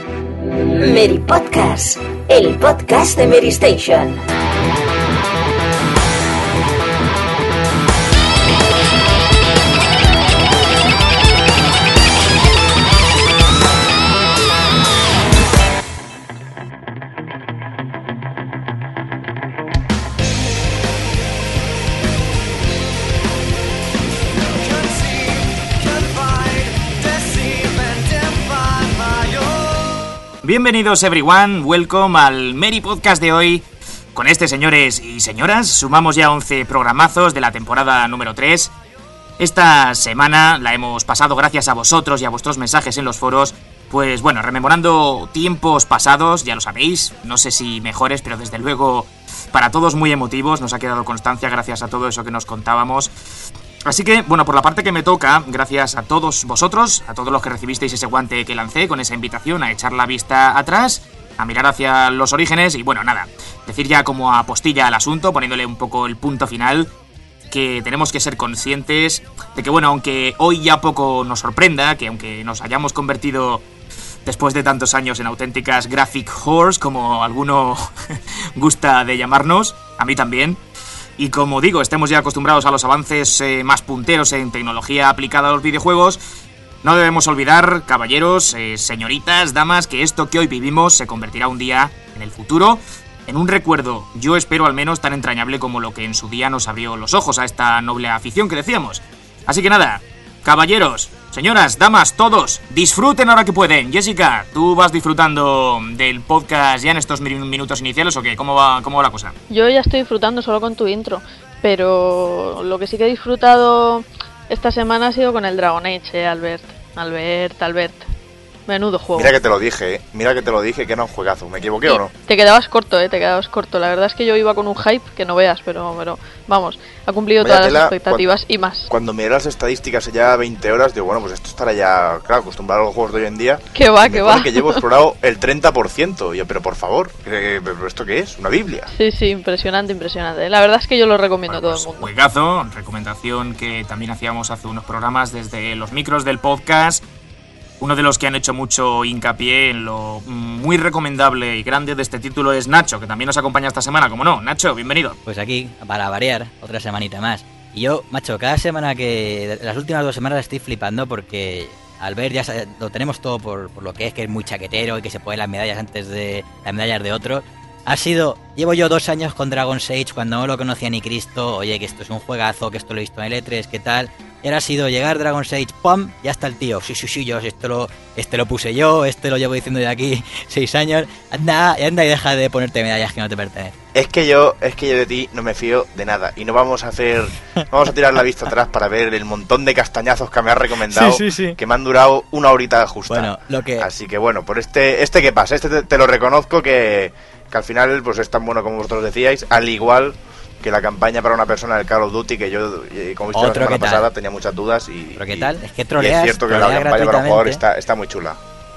Mary Podcast, el podcast de Mary Station. Bienvenidos everyone, welcome al Mary Podcast de hoy. Con este, señores y señoras, sumamos ya 11 programazos de la temporada número 3. Esta semana la hemos pasado gracias a vosotros y a vuestros mensajes en los foros. Pues bueno, rememorando tiempos pasados, ya lo sabéis, no sé si mejores, pero desde luego para todos muy emotivos. Nos ha quedado constancia gracias a todo eso que nos contábamos. Así que, bueno, por la parte que me toca, gracias a todos vosotros, a todos los que recibisteis ese guante que lancé con esa invitación a echar la vista atrás, a mirar hacia los orígenes y, bueno, nada, decir ya como apostilla al asunto, poniéndole un poco el punto final, que tenemos que ser conscientes de que, bueno, aunque hoy ya poco nos sorprenda, que aunque nos hayamos convertido después de tantos años en auténticas graphic whores, como alguno gusta de llamarnos, a mí también. Y como digo, estemos ya acostumbrados a los avances más punteros en tecnología aplicada a los videojuegos, no debemos olvidar, caballeros, señoritas, damas, que esto que hoy vivimos se convertirá un día, en el futuro, en un recuerdo, yo espero al menos tan entrañable como lo que en su día nos abrió los ojos a esta noble afición que decíamos. Así que nada, caballeros, señoras, damas, todos, disfruten ahora que pueden. Jessica, ¿tú vas disfrutando del podcast ya en estos minutos iniciales o qué? ¿Cómo va la cosa? Yo ya estoy disfrutando solo con tu intro, pero lo que sí que he disfrutado esta semana ha sido con el Dragon Age, Albert. Menudo juego. Mira que te lo dije, que era un juegazo. ¿Me equivoqué o no? Te quedabas corto, La verdad es que yo iba con un hype que no veas, pero vamos, ha cumplido todas las expectativas y más. Cuando miré las estadísticas ya 20 horas, digo, bueno, pues esto estará ya, claro, acostumbrado a los juegos de hoy en día. Que va. Que llevo explorado el 30%. Yo, pero por favor, ¿pero esto qué es? ¿Una Biblia? Sí, impresionante. La verdad es que yo lo recomiendo a todo el mundo. Juegazo, recomendación que también hacíamos hace unos programas desde los micros del podcast. Uno de los que han hecho mucho hincapié en lo muy recomendable y grande de este título es Nacho, que también nos acompaña esta semana, como no. Nacho, bienvenido. Pues aquí, para variar, otra semanita más. Y yo, macho, cada semana las últimas 2 semanas estoy flipando porque al ver ya lo tenemos todo por lo que es muy chaquetero y que se ponen las medallas antes de las medallas de otros. Llevo yo 2 años con Dragon's Age cuando no lo conocía ni Cristo. Oye, que esto es un juegazo, que esto lo he visto en el E3, ¿qué tal? Y ahora ha sido llegar Dragon's Age, ¡pum! Ya está el tío. Sí, yo este lo puse yo, lo llevo diciendo de aquí 6 años. Anda y deja de ponerte medallas que no te pertenecen. Es que yo de ti no me fío de nada. Y no vamos a tirar la vista atrás para ver el montón de castañazos que me has recomendado. Sí. Que me han durado 1 horita justa. Bueno, Así que bueno, por este que pasa, te lo reconozco que al final pues es tan bueno como vosotros decíais, al igual que la campaña para una persona del Call of Duty, que yo, como he visto la semana pasada, tenía muchas dudas y... ¿Pero qué tal? Es que troleas, y es cierto que la campaña para un jugador está muy chula.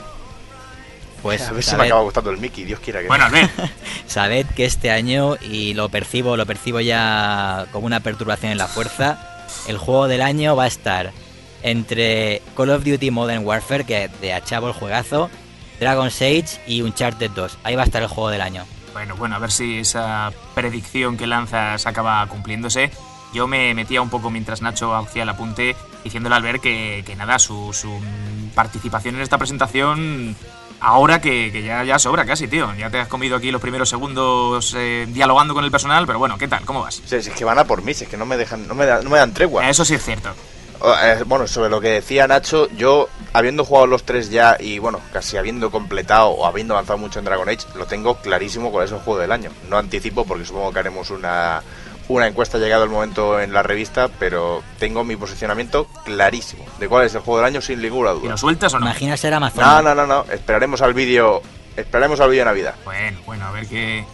Pues a ver si me acaba gustando el Mickey, Dios quiera que... Bueno, a ver. Sabed que este año, y lo percibo ya como una perturbación en la fuerza, el juego del año va a estar entre Call of Duty Modern Warfare, que de achavo el juegazo, Dragon's Age y Uncharted 2. Ahí va a estar el juego del año. Bueno, a ver si esa predicción que lanzas acaba cumpliéndose. Yo me metía un poco mientras Nacho hacía el apunte, diciéndole al ver que nada, su participación en esta presentación, ahora que ya sobra casi, tío. Ya te has comido aquí los primeros segundos dialogando con el personal, pero bueno, ¿qué tal? ¿Cómo vas? Sí, es que van a por mí, es que no me dan tregua. Eso sí es cierto. Bueno, sobre lo que decía Nacho, yo habiendo jugado los 3 ya y bueno, casi habiendo completado o habiendo avanzado mucho en Dragon Age, lo tengo clarísimo cuál es el juego del año. No anticipo porque supongo que haremos una encuesta llegado el momento en la revista, pero tengo mi posicionamiento clarísimo de cuál es el juego del año sin ninguna duda. ¿Y lo sueltas o no? Imagina ser Amazon. No, esperaremos al vídeo de Navidad. Bueno, a ver qué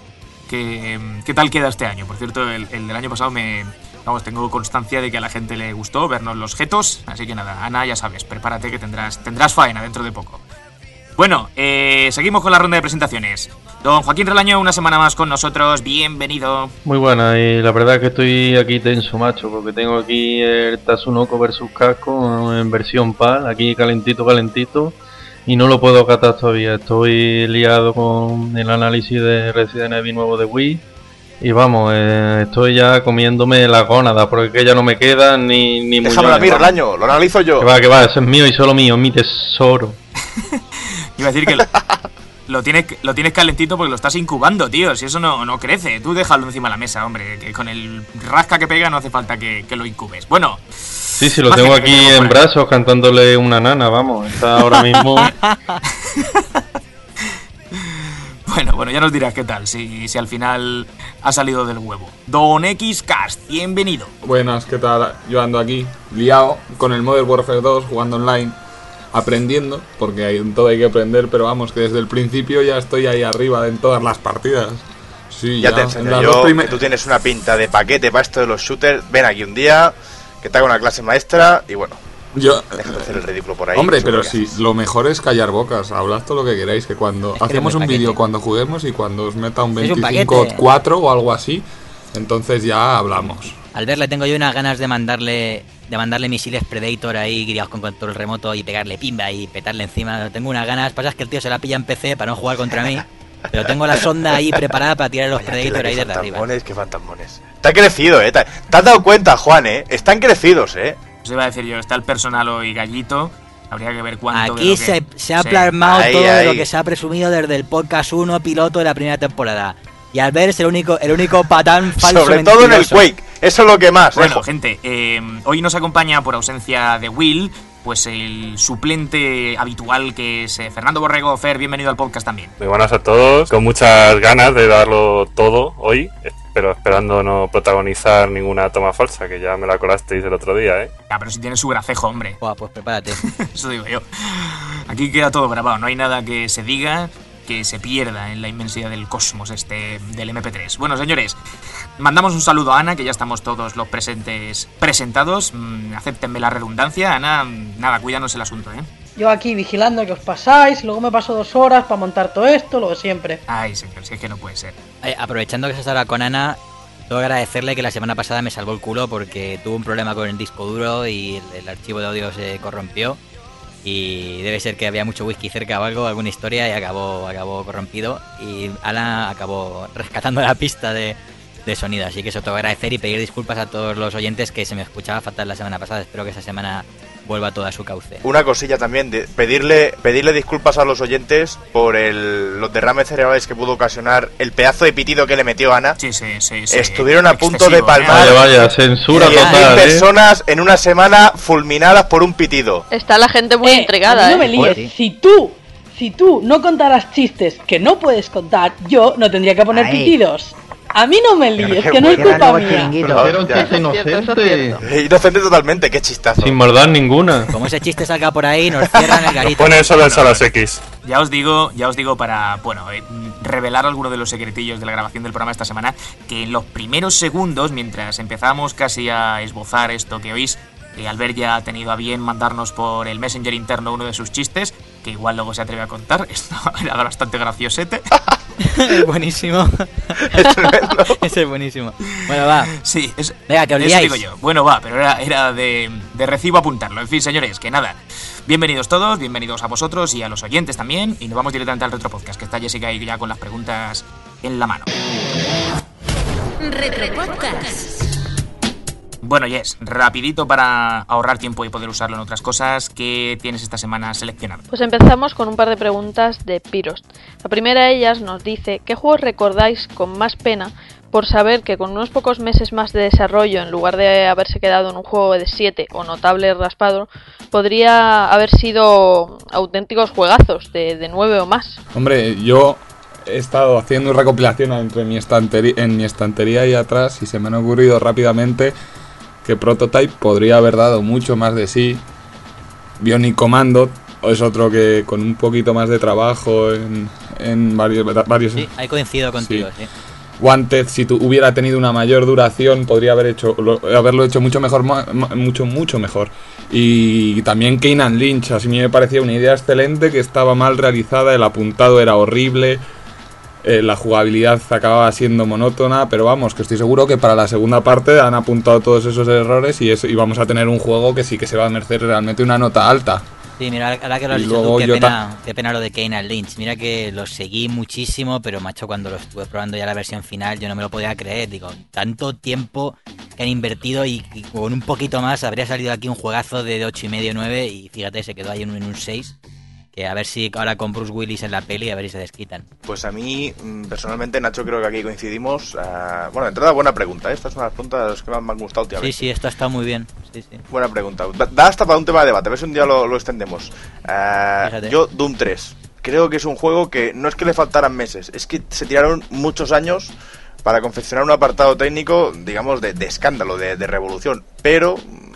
tal queda este año. Por cierto, el del año pasado tengo constancia de que a la gente le gustó vernos los jetos, así que nada, Ana, ya sabes, prepárate que tendrás faena dentro de poco. Bueno, seguimos con la ronda de presentaciones. Don Joaquín Relaño, una semana más con nosotros, bienvenido. Muy buena, y la verdad es que estoy aquí tenso, macho, porque tengo aquí el Tatsunoko vs Capcom en versión PAL, aquí calentito, y no lo puedo catar todavía. Estoy liado con el análisis de Resident Evil nuevo de Wii. Y vamos, estoy ya comiéndome la gónada, porque ya no me quedan ni Déjamelo a mí, Relaño, lo analizo yo. Que va, eso es mío y solo mío, es mi tesoro. Iba a decir que lo tienes calentito porque lo estás incubando, tío. Si eso no crece, tú déjalo encima de la mesa, hombre. Que con el rasca que pega no hace falta que lo incubes. Bueno. Sí, lo tengo aquí en brazos cantándole una nana, vamos. Está ahora mismo... Bueno, ya nos dirás qué tal, si al final ha salido del huevo. Don Xcast, bienvenido. Buenas, ¿qué tal? Yo ando aquí, liado con el Modern Warfare 2, jugando online, aprendiendo, porque en todo hay que aprender, pero vamos, que desde el principio ya estoy ahí arriba en todas las partidas. Sí, ya te enseño yo, que tú tienes una pinta de paquete para esto de los shooters. Ven aquí un día, que te haga una clase maestra y bueno... Déjate hacer el ridículo por ahí. Hombre, pero sí, lo mejor es callar bocas. Hablad todo lo que queráis, que cuando hacemos un vídeo, cuando juguemos y cuando os meta un 25-4 o algo así, entonces ya hablamos. Al ver, le tengo yo unas ganas de mandarle misiles Predator ahí guiados con control remoto y pegarle pimba y petarle encima. Tengo unas ganas. Pasa que el tío se la pilla en PC para no jugar contra mí. Pero tengo la sonda ahí preparada para tirar los Predator ahí desde arriba. Qué fantasmones. Te ha crecido, ¿Te has dado cuenta, Juan, Están crecidos, Os iba a decir yo, está el personal hoy gallito. Habría que ver cuánto. Aquí se ha plasmado todo de lo que se ha presumido desde el podcast 1 piloto de la primera temporada. Y al ver es el único patán falso. Sobre todo en el Quake, eso es lo que más. Bueno, gente, hoy nos acompaña por ausencia de Will, pues el suplente habitual que es Fernando Borrego. Fer, bienvenido al podcast también. Muy buenas a todos, con muchas ganas de darlo todo hoy, pero esperando no protagonizar ninguna toma falsa, que ya me la colasteis el otro día, Ya, pero si tiene su gracejo, hombre. Buah, pues prepárate. Eso digo yo. Aquí queda todo grabado, no hay nada que se diga que se pierda en la inmensidad del cosmos del MP3. Bueno, señores, mandamos un saludo a Ana, que ya estamos todos los presentes presentados. Acéptenme la redundancia. Ana, nada, cuídanos el asunto, Yo aquí vigilando que os pasáis, luego me paso 2 horas para montar todo esto, lo de siempre. Ay, señor, si es que no puede ser. Aprovechando que estás ahora con Ana, tengo que agradecerle que la semana pasada me salvó el culo porque tuvo un problema con el disco duro y el archivo de audio se corrompió. Y debe ser que había mucho whisky cerca o algo, alguna historia, y acabó corrompido. Y Ana acabó rescatando la pista de sonido. Así que eso te voy a agradecer y pedir disculpas a todos los oyentes, que se me escuchaba fatal la semana pasada. Espero que esta semana vuelva todo a su cauce. Una cosilla también, de pedirle disculpas a los oyentes por los derrames cerebrales que pudo ocasionar el pedazo de pitido que le metió Ana. Sí. Estuvieron a punto de palmar. Vaya, censura total. 10.000 personas en una semana fulminadas por un pitido. Está la gente muy entregada, No me líes. Si tú no contaras chistes que no puedes contar, yo no tendría que poner pitidos. A mí no me líes, que no es culpa mía. Pero era un chiste inocente. Inocente totalmente, qué chistazo. Sin maldad ninguna. Como ese chiste salga por ahí, nos cierran el garito. Pone solo en Salas X. Ya os digo para, revelar algunos de los secretillos de la grabación del programa esta semana, que en los primeros segundos, mientras empezamos casi a esbozar esto que oís, Albert ya ha tenido a bien mandarnos por el Messenger interno uno de sus chistes, que igual luego se atreve a contar. Esto era bastante graciosete. Es buenísimo. Ese es buenísimo. Bueno, va. Sí, venga, que os eso digo yo. Bueno, va, pero era de recibo apuntarlo. En fin, señores, que nada. Bienvenidos todos, bienvenidos a vosotros y a los oyentes también. Y nos vamos directamente al Retropodcast, que está Jessica ahí ya con las preguntas en la mano. Retropodcast. Bueno, Jess, rapidito para ahorrar tiempo y poder usarlo en otras cosas. ¿Qué tienes esta semana seleccionado? Pues empezamos con un par de preguntas de Pirost. La primera de ellas nos dice: ¿qué juegos recordáis con más pena por saber que con unos pocos meses más de desarrollo, en lugar de haberse quedado en un juego de 7 o notable raspado, podría haber sido auténticos juegazos de 9 o más? Hombre, yo he estado haciendo recopilación en mi estantería y atrás, y se me han ocurrido rápidamente que Prototype podría haber dado mucho más de sí. Bionic Commando es otro que con un poquito más de trabajo en varios... Sí, ahí coincido contigo, sí. Wanted, si hubiera tenido una mayor duración, podría haberlo hecho mucho mejor, mucho mejor. Y también Kane & Lynch, así me parecía una idea excelente, que estaba mal realizada, el apuntado era horrible, la jugabilidad acababa siendo monótona, pero vamos, que estoy seguro que para la segunda parte han apuntado todos esos errores y vamos a tener un juego que sí que se va a merecer realmente una nota alta. Sí, mira, ahora que lo has Y dicho luego tú, yo qué pena lo de Kane Lynch. Mira que lo seguí muchísimo, pero macho, cuando lo estuve probando ya la versión final, yo no me lo podía creer. Digo, tanto tiempo que han invertido y con un poquito más habría salido aquí un juegazo de 8,5, 9 y fíjate, se quedó ahí en un 6. Que a ver si ahora con Bruce Willis en la peli, a ver si se desquitan. Pues a mí, personalmente, Nacho, creo que aquí coincidimos. Bueno, de entrada, buena pregunta. Esta es una de las preguntas que más me han gustado últimamente. Sí, esto está muy bien. Sí. Buena pregunta. Da hasta para un tema de debate. A ver si un día lo extendemos. Yo, Doom 3. Creo que es un juego que no es que le faltaran meses, es que se tiraron muchos años para confeccionar un apartado técnico, digamos, de escándalo, de revolución. Pero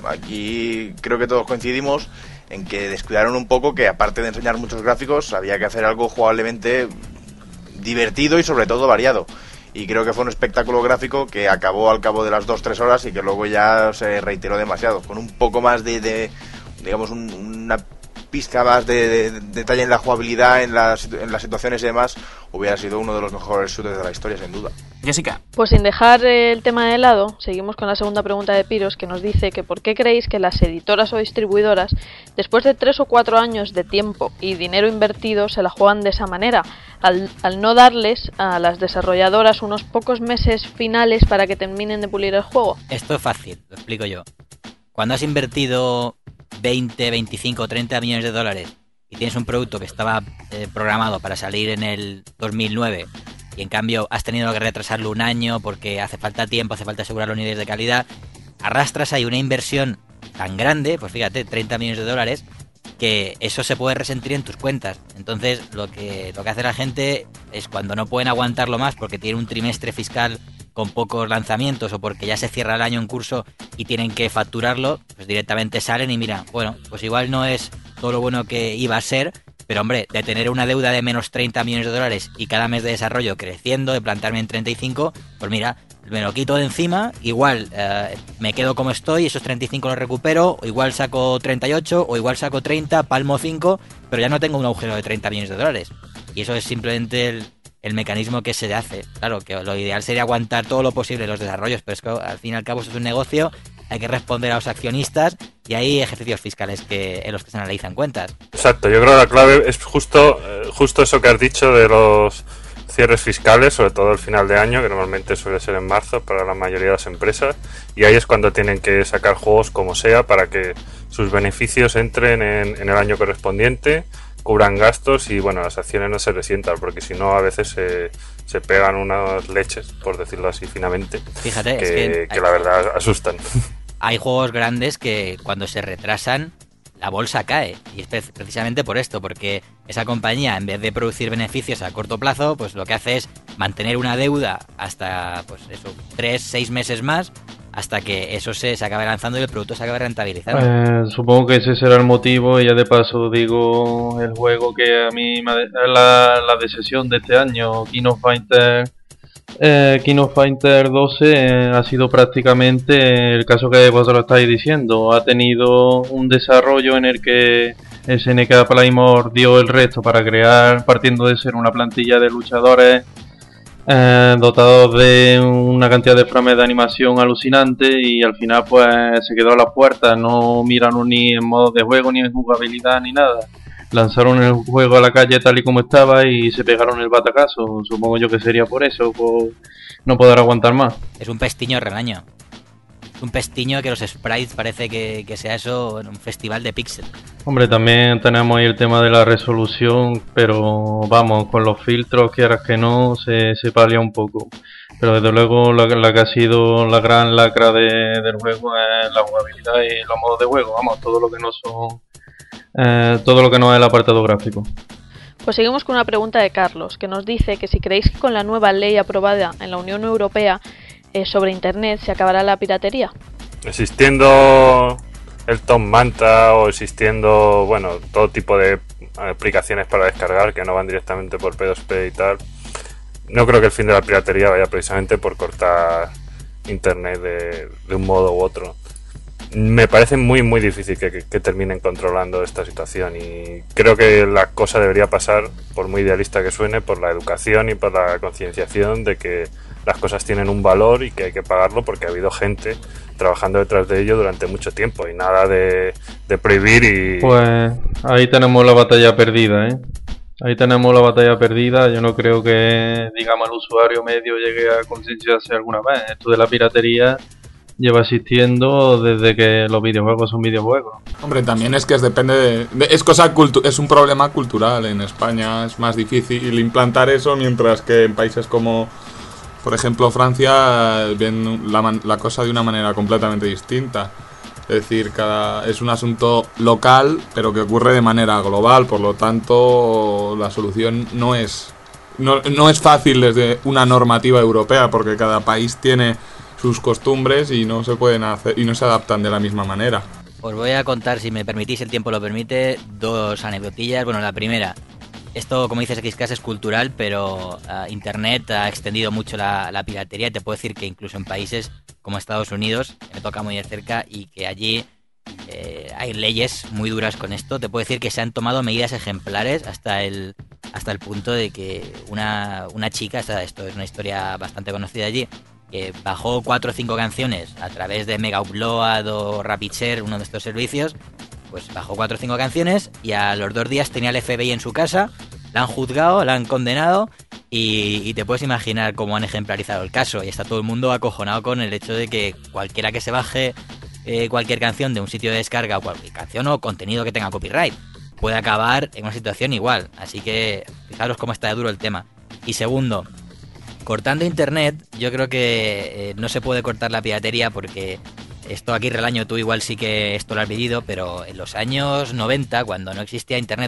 aquí creo que todos coincidimos en que descuidaron un poco que, aparte de enseñar muchos gráficos, había que hacer algo jugablemente divertido y sobre todo variado. Y creo que fue un espectáculo gráfico que acabó al cabo de las 2-3 horas y que luego ya se reiteró demasiado. Con un poco más de digamos, una pizca más de detalle en la jugabilidad, en las situaciones y demás, hubiera sido uno de los mejores shooters de la historia, sin duda. Jessica. Pues sin dejar el tema de lado, seguimos con la segunda pregunta de Piros, que nos dice que por qué creéis que las editoras o distribuidoras, después de 3 o 4 años de tiempo y dinero invertido, se la juegan de esa manera, al no darles a las desarrolladoras unos pocos meses finales para que terminen de pulir el juego. Esto es fácil, lo explico yo. Cuando has invertido 20, 25, 30 millones de dólares y tienes un producto que estaba programado para salir en el 2009 y en cambio has tenido que retrasarlo un año porque hace falta tiempo, hace falta asegurar los niveles de calidad, arrastras ahí una inversión tan grande, pues fíjate, 30 millones de dólares, que eso se puede resentir en tus cuentas. Entonces lo que hace la gente es, cuando no pueden aguantarlo más porque tienen un trimestre fiscal con pocos lanzamientos o porque ya se cierra el año en curso y tienen que facturarlo, pues directamente salen y mira, bueno, pues igual no es todo lo bueno que iba a ser, pero hombre, de tener una deuda de menos 30 millones de dólares y cada mes de desarrollo creciendo, de plantarme en 35, pues mira, me lo quito de encima, igual me quedo como estoy, esos 35 los recupero, o igual saco 38, o igual saco 30, palmo 5, pero ya no tengo un agujero de 30 millones de dólares. Y eso es simplemente el mecanismo que se hace. Claro, que lo ideal sería aguantar todo lo posible los desarrollos, pero es que al fin y al cabo eso es un negocio, hay que responder a los accionistas y hay ejercicios fiscales en los que se analizan cuentas. Exacto, yo creo que la clave es justo eso que has dicho de los cierres fiscales, sobre todo el final de año, que normalmente suele ser en marzo para la mayoría de las empresas, y ahí es cuando tienen que sacar juegos como sea para que sus beneficios entren en el año correspondiente, cubran gastos y bueno, las acciones no se resientan, porque si no a veces se pegan unas leches, por decirlo así finamente. Fíjate, que la verdad asustan. Hay juegos grandes que cuando se retrasan la bolsa cae, y es precisamente por esto, porque esa compañía, en vez de producir beneficios a corto plazo, pues lo que hace es mantener una deuda hasta, pues eso, 3-6 meses más, hasta que eso se acabe lanzando y el producto se acabe rentabilizando. Supongo que ese será el motivo, y ya de paso digo el juego que a mí la decepción de este año, King of Fighters 12, ha sido prácticamente el caso que vosotros estáis diciendo. Ha tenido un desarrollo en el que SNK Playmore dio el resto para crear, partiendo de ser una plantilla de luchadores dotados de una cantidad de frames de animación alucinante, y al final pues se quedó a las puertas. No miraron ni en modo de juego, ni en jugabilidad, ni nada. Lanzaron el juego a la calle tal y como estaba y se pegaron el batacazo. Supongo yo que sería por eso, por no poder aguantar más. Es un pestiño regaño. Un pestiño que los sprites parece que sea eso en un festival de píxeles. Hombre, también tenemos ahí el tema de la resolución, pero vamos, con los filtros, quieras que no, se palia un poco. Pero desde luego la que ha sido la gran lacra del juego es la jugabilidad y los modos de juego. Vamos, todo lo que no es el apartado gráfico. Pues seguimos con una pregunta de Carlos, que nos dice que si creéis que con la nueva ley aprobada en la Unión Europea sobre Internet se acabará la piratería. Existiendo el Tom Manta o existiendo, bueno, todo tipo de aplicaciones para descargar que no van directamente por P2P y tal, no creo que el fin de la piratería vaya precisamente por cortar Internet de un modo u otro. Me parece muy muy difícil que terminen controlando esta situación, y creo que la cosa debería pasar, por muy idealista que suene, por la educación y por la concienciación de que las cosas tienen un valor y que hay que pagarlo porque ha habido gente trabajando detrás de ello durante mucho tiempo, y nada de prohibir y... Pues ahí tenemos la batalla perdida, ¿eh? Ahí tenemos la batalla perdida. Yo no creo que, digamos, el usuario medio llegue a concienciarse alguna vez. Esto de la piratería lleva existiendo desde que los videojuegos son videojuegos. Hombre, también es que depende es un problema cultural. En España es más difícil implantar eso, mientras que en países como, por ejemplo, Francia, ven la cosa de una manera completamente distinta. Es decir, es un asunto local, pero que ocurre de manera global. Por lo tanto, la solución no es fácil desde una normativa europea, porque cada país tiene sus costumbres y no se pueden hacer y no se adaptan de la misma manera. Os voy a contar, si me permitís, el tiempo lo permite, 2 anecdotillas. Bueno, la primera, esto, como dices, XCast es cultural, pero Internet ha extendido mucho la piratería. Te puedo decir que incluso en países como Estados Unidos, que me toca muy de cerca, y que allí hay leyes muy duras con esto. Te puedo decir que se han tomado medidas ejemplares hasta el punto de que una chica, esto es una historia bastante conocida allí, que bajó 4 o 5 canciones a través de Mega Upload o RapidShare, uno de estos servicios. Pues bajó 4 o 5 canciones y a los 2 días tenía el FBI en su casa, la han juzgado, la han condenado y te puedes imaginar cómo han ejemplarizado el caso. Y está todo el mundo acojonado con el hecho de que cualquiera que se baje cualquier canción de un sitio de descarga, o cualquier canción o contenido que tenga copyright, puede acabar en una situación igual. Así que fijaros cómo está de duro el tema. Y segundo, cortando internet, yo creo que no se puede cortar la piratería, porque esto aquí Relaño, tú igual sí que esto lo has vivido, pero en los años 90, cuando no existía internet,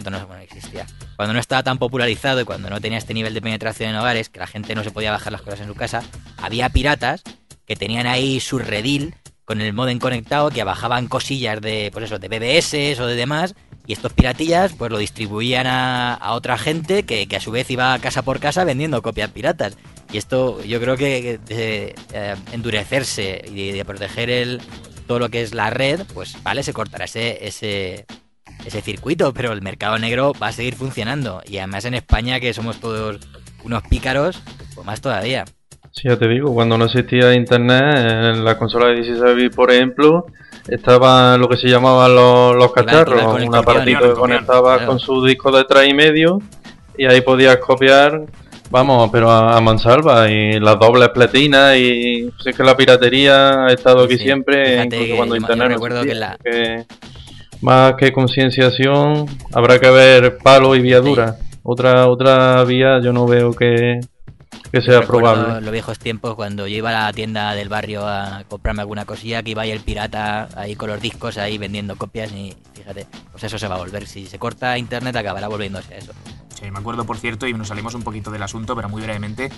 cuando no estaba tan popularizado y cuando no tenía este nivel de penetración en hogares, que la gente no se podía bajar las cosas en su casa, había piratas que tenían ahí su redil con el modem conectado, que bajaban cosillas de, pues eso, de BBS o de demás, y estos piratillas pues lo distribuían a otra gente que a su vez iba casa por casa vendiendo copias piratas. Y esto yo creo que de endurecerse y de proteger todo lo que es la red, pues vale, se cortará ese circuito, pero el mercado negro va a seguir funcionando. Y además en España, que somos todos unos pícaros, pues más todavía. Sí, ya te digo, cuando no existía internet, en la consola de 16 bits, por ejemplo, estaba lo que se llamaban los cacharros, un aparatito que conectabas con su disco de 3,5 y ahí podías copiar. Vamos, pero a mansalva, y las dobles platinas, y sé que la piratería ha estado aquí siempre. Fíjate, incluso cuando internet no existía, que más que concienciación habrá que ver palo y vía dura. Otra vía yo no veo que sea probable. Los viejos tiempos, cuando yo iba a la tienda del barrio a comprarme alguna cosilla, que iba ahí el pirata ahí con los discos ahí vendiendo copias, y fíjate, pues eso se va a volver. Si se corta internet acabará volviéndose a eso. Sí, me acuerdo, por cierto, y nos salimos un poquito del asunto, pero muy brevemente,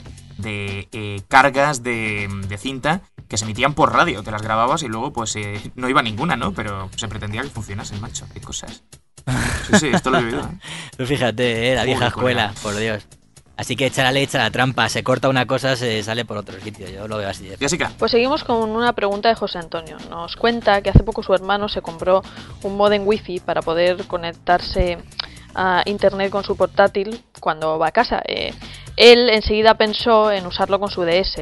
de cargas de cinta que se emitían por radio. Te las grababas y luego pues no iba ninguna, ¿no? Pero se pretendía que funcionasen, macho. Qué cosas. Sí, esto lo he vivido, ¿eh? Fíjate, la vieja escuela, por Dios. Así que echa la ley, echa la trampa. Se corta una cosa, se sale por otro sitio. Yo lo veo así. Jessica. Pues seguimos con una pregunta de José Antonio. Nos cuenta que hace poco su hermano se compró un modem wifi para poder conectarse a internet con su portátil cuando va a casa. Él enseguida pensó en usarlo con su DS,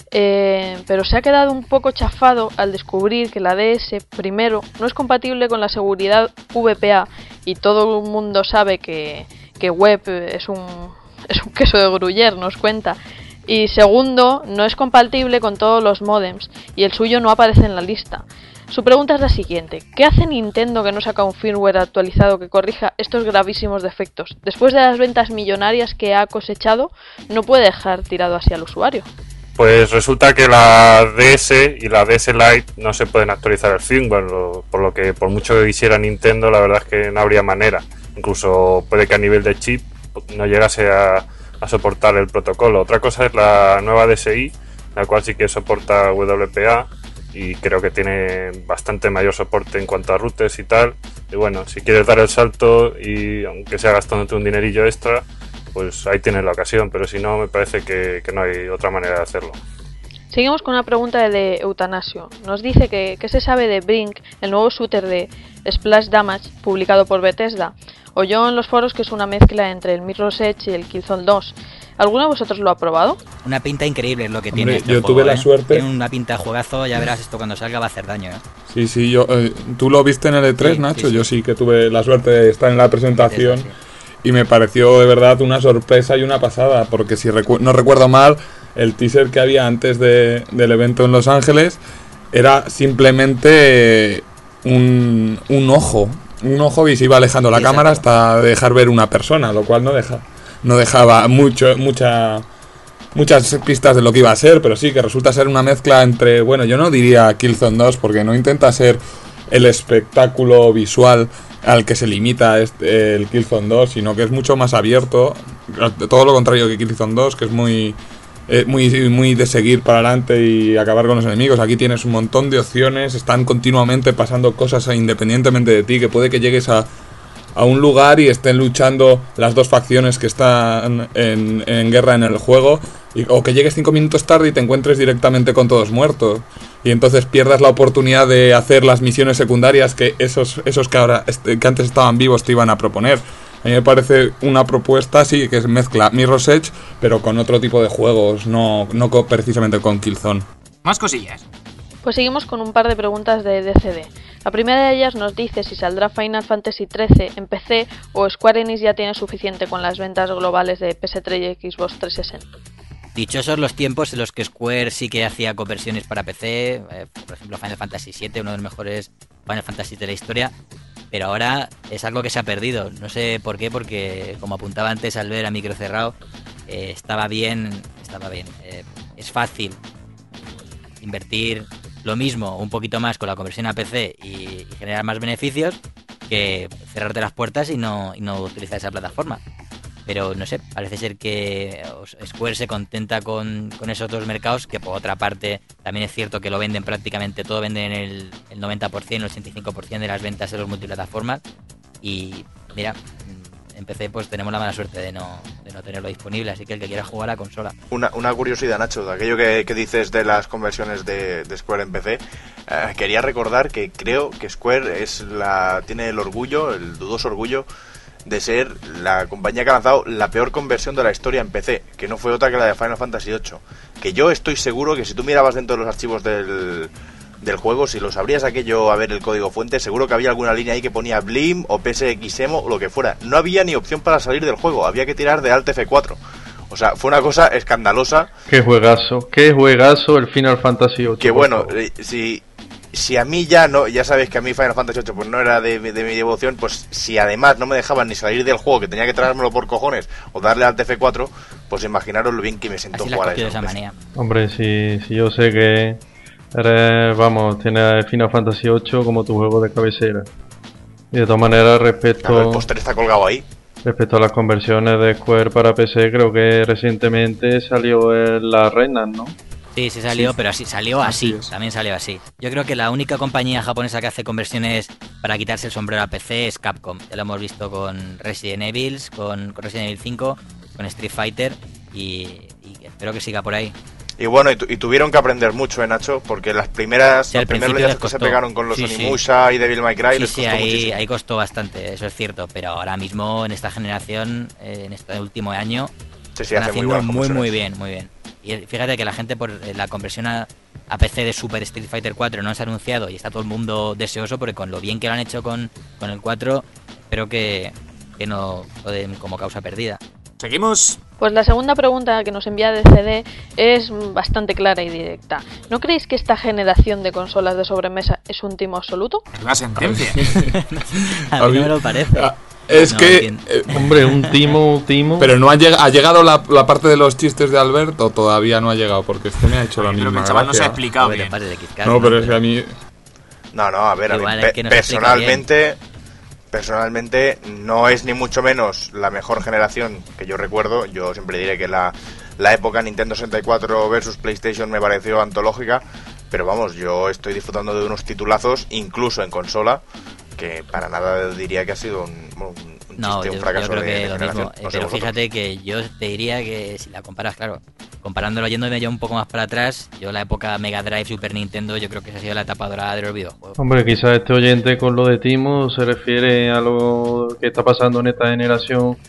pero se ha quedado un poco chafado al descubrir que la DS, primero, no es compatible con la seguridad VPA, y todo el mundo sabe que web es un queso de gruyer, nos cuenta. Y segundo, no es compatible con todos los modems y el suyo no aparece en la lista. Su pregunta es la siguiente: ¿qué hace Nintendo que no saca un firmware actualizado que corrija estos gravísimos defectos? Después de las ventas millonarias que ha cosechado, no puede dejar tirado así al usuario. Pues resulta que la DS y la DS Lite no se pueden actualizar el firmware, por lo que por mucho que quisiera Nintendo, la verdad es que no habría manera. Incluso puede que a nivel de chip no llegase a soportar el protocolo. Otra cosa es la nueva DSi, la cual sí que soporta WPA y creo que tiene bastante mayor soporte en cuanto a routers y tal. Y bueno, si quieres dar el salto, y aunque sea gastándote un dinerillo extra, pues ahí tienes la ocasión, pero si no, me parece que no hay otra manera de hacerlo. Seguimos con una pregunta de Eutanasio. Nos dice que ¿qué se sabe de Brink, el nuevo shooter de Splash Damage publicado por Bethesda? Oyó en los foros que es una mezcla entre el Mirror's Edge y el Killzone 2. ¿Alguno de vosotros lo ha probado? Una pinta increíble es lo que Hombre, tiene este yo juego, tuve la suerte. Tiene una pinta de juegazo, ya verás, esto cuando salga va a hacer daño, Sí, yo, ¿tú lo viste en el E3, Sí, Nacho? sí. Yo sí que tuve la suerte de estar en la presentación Sí. y me pareció de verdad una sorpresa y una pasada, porque si no recuerdo mal, el teaser que había antes del evento en Los Ángeles era simplemente un ojo que se iba alejando la Sí, cámara exacto. hasta dejar ver una persona, lo cual no dejaba muchas pistas de lo que iba a ser, pero sí que resulta ser una mezcla entre, bueno, yo no diría Killzone 2 porque no intenta ser el espectáculo visual al que se limita el Killzone 2, sino que es mucho más abierto, todo lo contrario que Killzone 2, que es muy de seguir para adelante y acabar con los enemigos. Aquí tienes un montón de opciones, están continuamente pasando cosas independientemente de ti, que puede que llegues a un lugar y estén luchando las dos facciones que están en guerra en el juego, o que llegues 5 minutos tarde y te encuentres directamente con todos muertos, y entonces pierdas la oportunidad de hacer las misiones secundarias que esos que antes estaban vivos te iban a proponer. A mí me parece una propuesta, sí, que mezcla Mirror's Edge, pero con otro tipo de juegos, no precisamente con Killzone. Más cosillas. Pues seguimos con un par de preguntas de DCD. La primera de ellas nos dice si saldrá Final Fantasy XIII en PC o Square Enix ya tiene suficiente con las ventas globales de PS3 y Xbox 360. Dichosos los tiempos en los que Square sí que hacía conversiones para PC, por ejemplo Final Fantasy VII, uno de los mejores Final Fantasy de la historia, pero ahora es algo que se ha perdido. No sé por qué, porque como apuntaba antes al ver a micro cerrado, estaba bien. Es fácil invertir lo mismo, un poquito más con la conversión a PC y generar más beneficios que cerrarte las puertas y no utilizar esa plataforma. Pero no sé, parece ser que Square se contenta con esos dos mercados, que por otra parte también es cierto que lo venden prácticamente todo, venden el 90%, el 85% de las ventas de los multiplataformas. Y mira, en PC pues tenemos la mala suerte de no tenerlo disponible, así que el que quiera jugar a consola. Una curiosidad, Nacho, de aquello que dices de las conversiones de Square en PC, quería recordar que creo que Square tiene el dudoso orgullo de ser la compañía que ha lanzado la peor conversión de la historia en PC, que no fue otra que la de Final Fantasy VIII, que yo estoy seguro que si tú mirabas dentro de los archivos del juego, si los abrías aquello a ver el código fuente, seguro que había alguna línea ahí que ponía Blim o PSXemo o lo que fuera. No había ni opción para salir del juego, había que tirar de Alt F4. O sea, fue una cosa escandalosa. Qué juegazo el Final Fantasy VIII. Que bueno, si a mí ya sabéis que a mí Final Fantasy VIII pues no era de mi devoción, pues si además no me dejaban ni salir del juego, que tenía que traérmelo por cojones o darle al F4, pues imaginaros lo bien que me sentó jugar a eso. Hombre, si yo sé que tienes el Final Fantasy VIII como tu juego de cabecera. Y de todas maneras, Claro, el póster está colgado ahí. Respecto a las conversiones de Square para PC, creo que recientemente salió la Renan, ¿no? Sí, salió, pero salió así, es. también salió así. Yo creo que la única compañía japonesa que hace conversiones para quitarse el sombrero a PC es Capcom. Ya lo hemos visto con Resident Evil, con Resident Evil 5, con Street Fighter y espero que siga por ahí. Y bueno, y tuvieron que aprender mucho, Nacho, porque los primeros días que se pegaron con los Onimusha y Devil May Cry les costó muchísimo. Ahí costó bastante, eso es cierto, pero ahora mismo en esta generación, en este último año, están haciendo muy bien. Y fíjate que la gente por la conversión a PC de Super Street Fighter 4 no se ha anunciado y está todo el mundo deseoso, porque con lo bien que lo han hecho con el 4, espero que no lo den como causa perdida. ¿Seguimos? Pues la segunda pregunta que nos envía DCD es bastante clara y directa. ¿No creéis que esta generación de consolas de sobremesa es un timo absoluto? Es una sentencia. A mí no me lo parece. Es que, hombre, un timo. Pero no ha llegado la parte de los chistes de Alberto, todavía no ha llegado, porque este me ha hecho la misma Creo que el chaval no se ha gracia. explicado bien. No, pero es que a mí... No, a ver, que no personalmente no es ni mucho menos la mejor generación que yo recuerdo. Yo siempre diré que la época Nintendo 64 versus PlayStation me pareció antológica, pero vamos, yo estoy disfrutando de unos titulazos, incluso en consola, que para nada diría que ha sido un fracaso. Yo creo que de lo generación. mismo, No sé pero vosotros. fíjate que yo te diría que si la comparas, claro, comparándolo yéndome yo un poco más para atrás, yo la época Mega Drive, Super Nintendo, yo creo que esa ha sido la etapa dorada de los videojuegos. Hombre, quizás este oyente con lo de timo se refiere a lo que está pasando en esta generación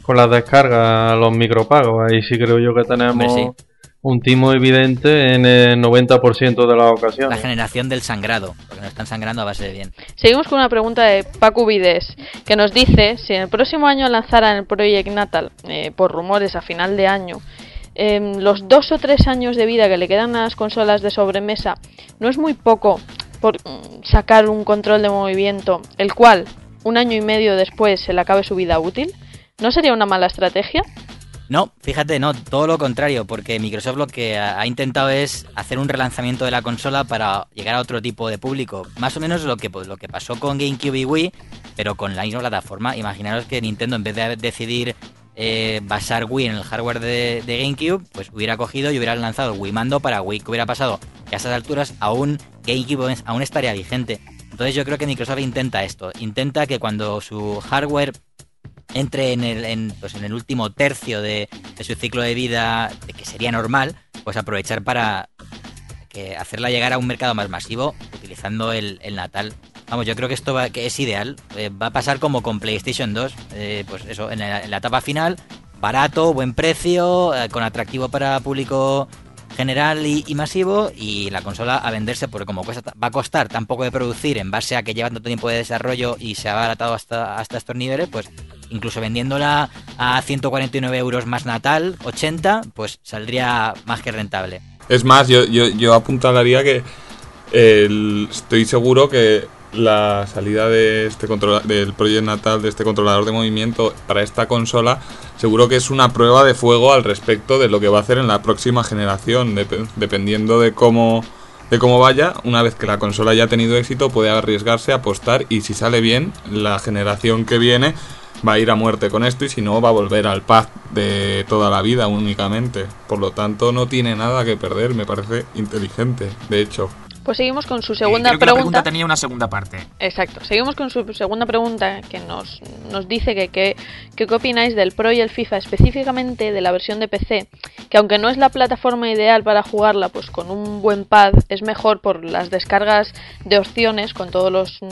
con las descargas, los micropagos. Ahí sí creo yo que tenemos un timo evidente en el 90% de las ocasiones. La generación del sangrado, porque nos están sangrando a base de bien. Seguimos con una pregunta de Paco Vides, que nos dice si en el próximo año lanzaran el Project Natal, por rumores a final de año, los 2 o 3 años de vida que le quedan a las consolas de sobremesa, ¿no es muy poco por sacar un control de movimiento, el cual, 1 año y medio después, se le acabe su vida útil? ¿No sería una mala estrategia? No, fíjate, no, todo lo contrario, porque Microsoft lo que ha intentado es hacer un relanzamiento de la consola para llegar a otro tipo de público. Más o menos lo que pasó con GameCube y Wii, pero con la misma plataforma. Imaginaros que Nintendo, en vez de decidir basar Wii en el hardware de GameCube, pues hubiera cogido y hubiera lanzado Wii Mando para Wii. ¿Qué hubiera pasado? Que a esas alturas aún GameCube aún estaría vigente. Entonces yo creo que Microsoft intenta esto. Intenta que cuando su hardware entre en el último tercio de su ciclo de vida, que sería normal, pues aprovechar para hacerla llegar a un mercado más masivo utilizando el Natal. Vamos, yo creo que esto que es ideal. Va a pasar como con PlayStation 2, pues eso, en la etapa final, barato, buen precio, con atractivo para público general y masivo, y la consola a venderse, porque como va a costar tan poco de producir en base a que lleva tanto tiempo de desarrollo y se ha abaratado hasta estos niveles, pues incluso vendiéndola a 149 euros más Natal, 80, pues saldría más que rentable. Es más, yo apuntalaría que estoy seguro que la salida de del Project Natal, de este controlador de movimiento para esta consola, seguro que es una prueba de fuego al respecto de lo que va a hacer en la próxima generación, dependiendo de cómo vaya. Una vez que la consola haya tenido éxito, puede arriesgarse a apostar, y si sale bien, la generación que viene va a ir a muerte con esto, y si no, va a volver al pad de toda la vida únicamente. Por lo tanto, no tiene nada que perder, me parece inteligente, de hecho. Pues seguimos con su segunda creo que pregunta. La pregunta tenía una segunda parte. Exacto. Seguimos con su segunda pregunta, que nos dice que qué opináis del Pro y el FIFA, específicamente de la versión de PC, que aunque no es la plataforma ideal para jugarla, pues con un buen pad es mejor por las descargas de opciones con todos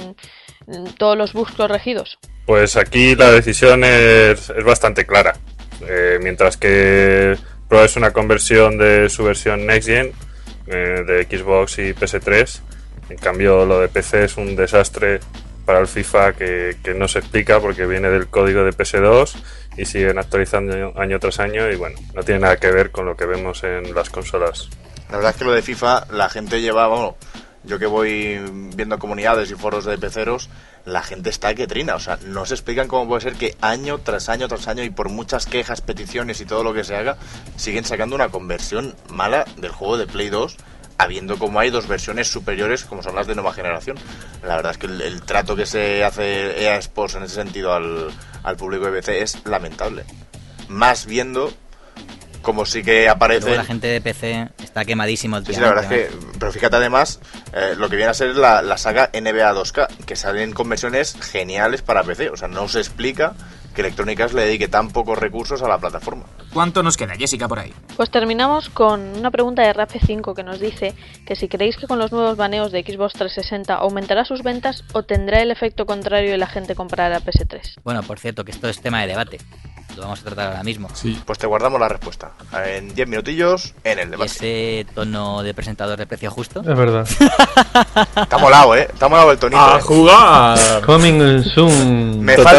los bugs corregidos. Pues aquí la decisión es bastante clara. Mientras que Pro es una conversión de su versión Next Gen, de Xbox y PS3, en cambio lo de PC es un desastre para el FIFA que no se explica, porque viene del código de PS2 y siguen actualizando año tras año, y bueno, no tiene nada que ver con lo que vemos en las consolas. La verdad es que lo de FIFA, la gente lleva, bueno, yo que voy viendo comunidades y foros de peceros, la gente está que trina, o sea, no se explican cómo puede ser que año tras año tras año, y por muchas quejas, peticiones y todo lo que se haga, siguen sacando una conversión mala del juego de Play 2, habiendo como hay 2 versiones superiores como son las de nueva generación. La verdad es que el trato que se hace EA Sports en ese sentido al público de PC es lamentable, más viendo como sí que aparece. Luego la gente de PC está quemadísimo el sí, la verdad es que, pero fíjate además, lo que viene a ser la saga NBA 2K, que salen conversiones geniales para PC. O sea, no se explica que Electronic Arts le dedique tan pocos recursos a la plataforma. ¿Cuánto nos queda, Jessica, por ahí? Pues terminamos con una pregunta de Rafe5, que nos dice que si creéis que con los nuevos baneos de Xbox 360 aumentará sus ventas o tendrá el efecto contrario y la gente comprará PS3. Bueno, por cierto, que esto es tema de debate. Lo vamos a tratar ahora mismo. Sí. Pues te guardamos la respuesta. En 10 minutillos en el debate. ¿Y ese tono de presentador de precio justo? Es verdad. Está molado, Está molado el tonito. ¡A jugar! Coming soon.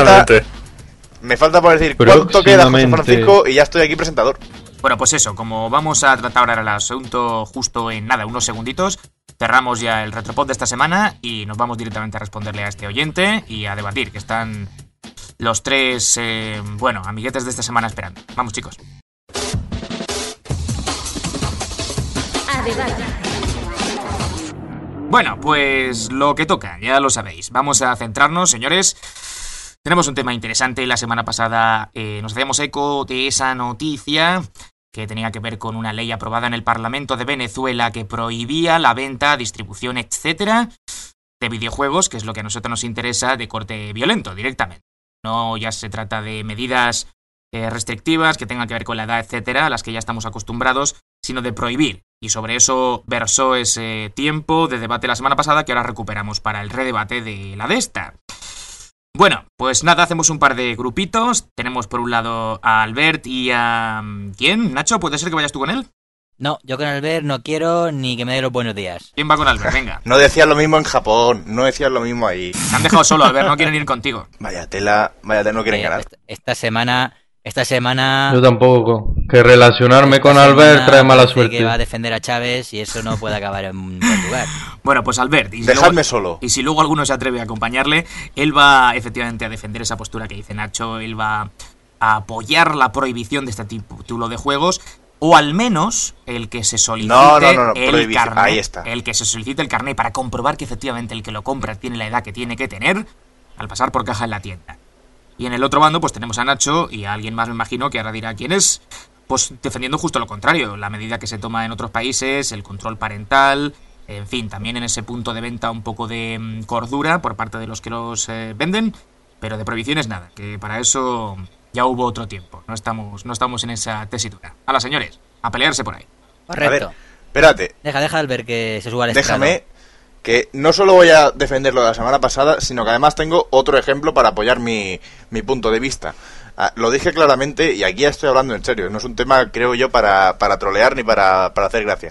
Me falta por decir cuánto queda, José Francisco, y ya estoy aquí presentador. Bueno, pues eso, como vamos a tratar ahora el asunto justo en nada, unos segunditos, cerramos ya el retropod de esta semana y nos vamos directamente a responderle a este oyente y a debatir, que están los 3, amiguetes de esta semana esperando. Vamos, chicos. A debate. Bueno, pues lo que toca, ya lo sabéis. Vamos a centrarnos, señores. Tenemos un tema interesante. La semana pasada nos hacíamos eco de esa noticia que tenía que ver con una ley aprobada en el Parlamento de Venezuela que prohibía la venta, distribución, etcétera, de videojuegos, que es lo que a nosotros nos interesa, de corte violento directamente. No ya se trata de medidas restrictivas que tengan que ver con la edad, etcétera, a las que ya estamos acostumbrados, sino de prohibir. Y sobre eso versó ese tiempo de debate la semana pasada que ahora recuperamos para el redebate de la de esta. Bueno, pues nada, hacemos un par de grupitos. Tenemos por un lado a Albert y a... ¿quién? ¿Nacho? ¿Puede ser que vayas tú con él? No, yo con Albert no quiero ni que me dé los buenos días. ¿Quién va con Albert? Venga. No decías lo mismo en Japón, no decías lo mismo ahí. Se han dejado solo, Albert, no quieren ir contigo. Vaya tela, no quieren ganar. Esta semana... Yo tampoco. Que relacionarme con Albert trae mala suerte. Que va a defender a Chávez y eso no puede acabar en un buen lugar. Bueno, pues Albert... Dejadme solo. Y si luego alguno se atreve a acompañarle, él va efectivamente a defender esa postura que dice Nacho, él va a apoyar la prohibición de este título de juegos, o al menos el que se solicite el carnet. Ahí está. El que se solicite el carnet para comprobar que efectivamente el que lo compra tiene la edad que tiene que tener al pasar por caja en la tienda. Y en el otro bando pues tenemos a Nacho y a alguien más, me imagino, que ahora dirá quién es, pues defendiendo justo lo contrario, la medida que se toma en otros países, el control parental, en fin, también en ese punto de venta un poco de cordura por parte de los que los venden, pero de prohibiciones nada, que para eso ya hubo otro tiempo, no estamos en esa tesitura. Hala, señores, a pelearse por ahí. Correcto. A ver, espérate. Deja al ver que se suba al estrado. Déjame que no solo voy a defender lo de la semana pasada, sino que además tengo otro ejemplo para apoyar mi punto de vista. Lo dije claramente y aquí ya estoy hablando en serio, no es un tema, creo yo, para trolear ni para hacer gracia.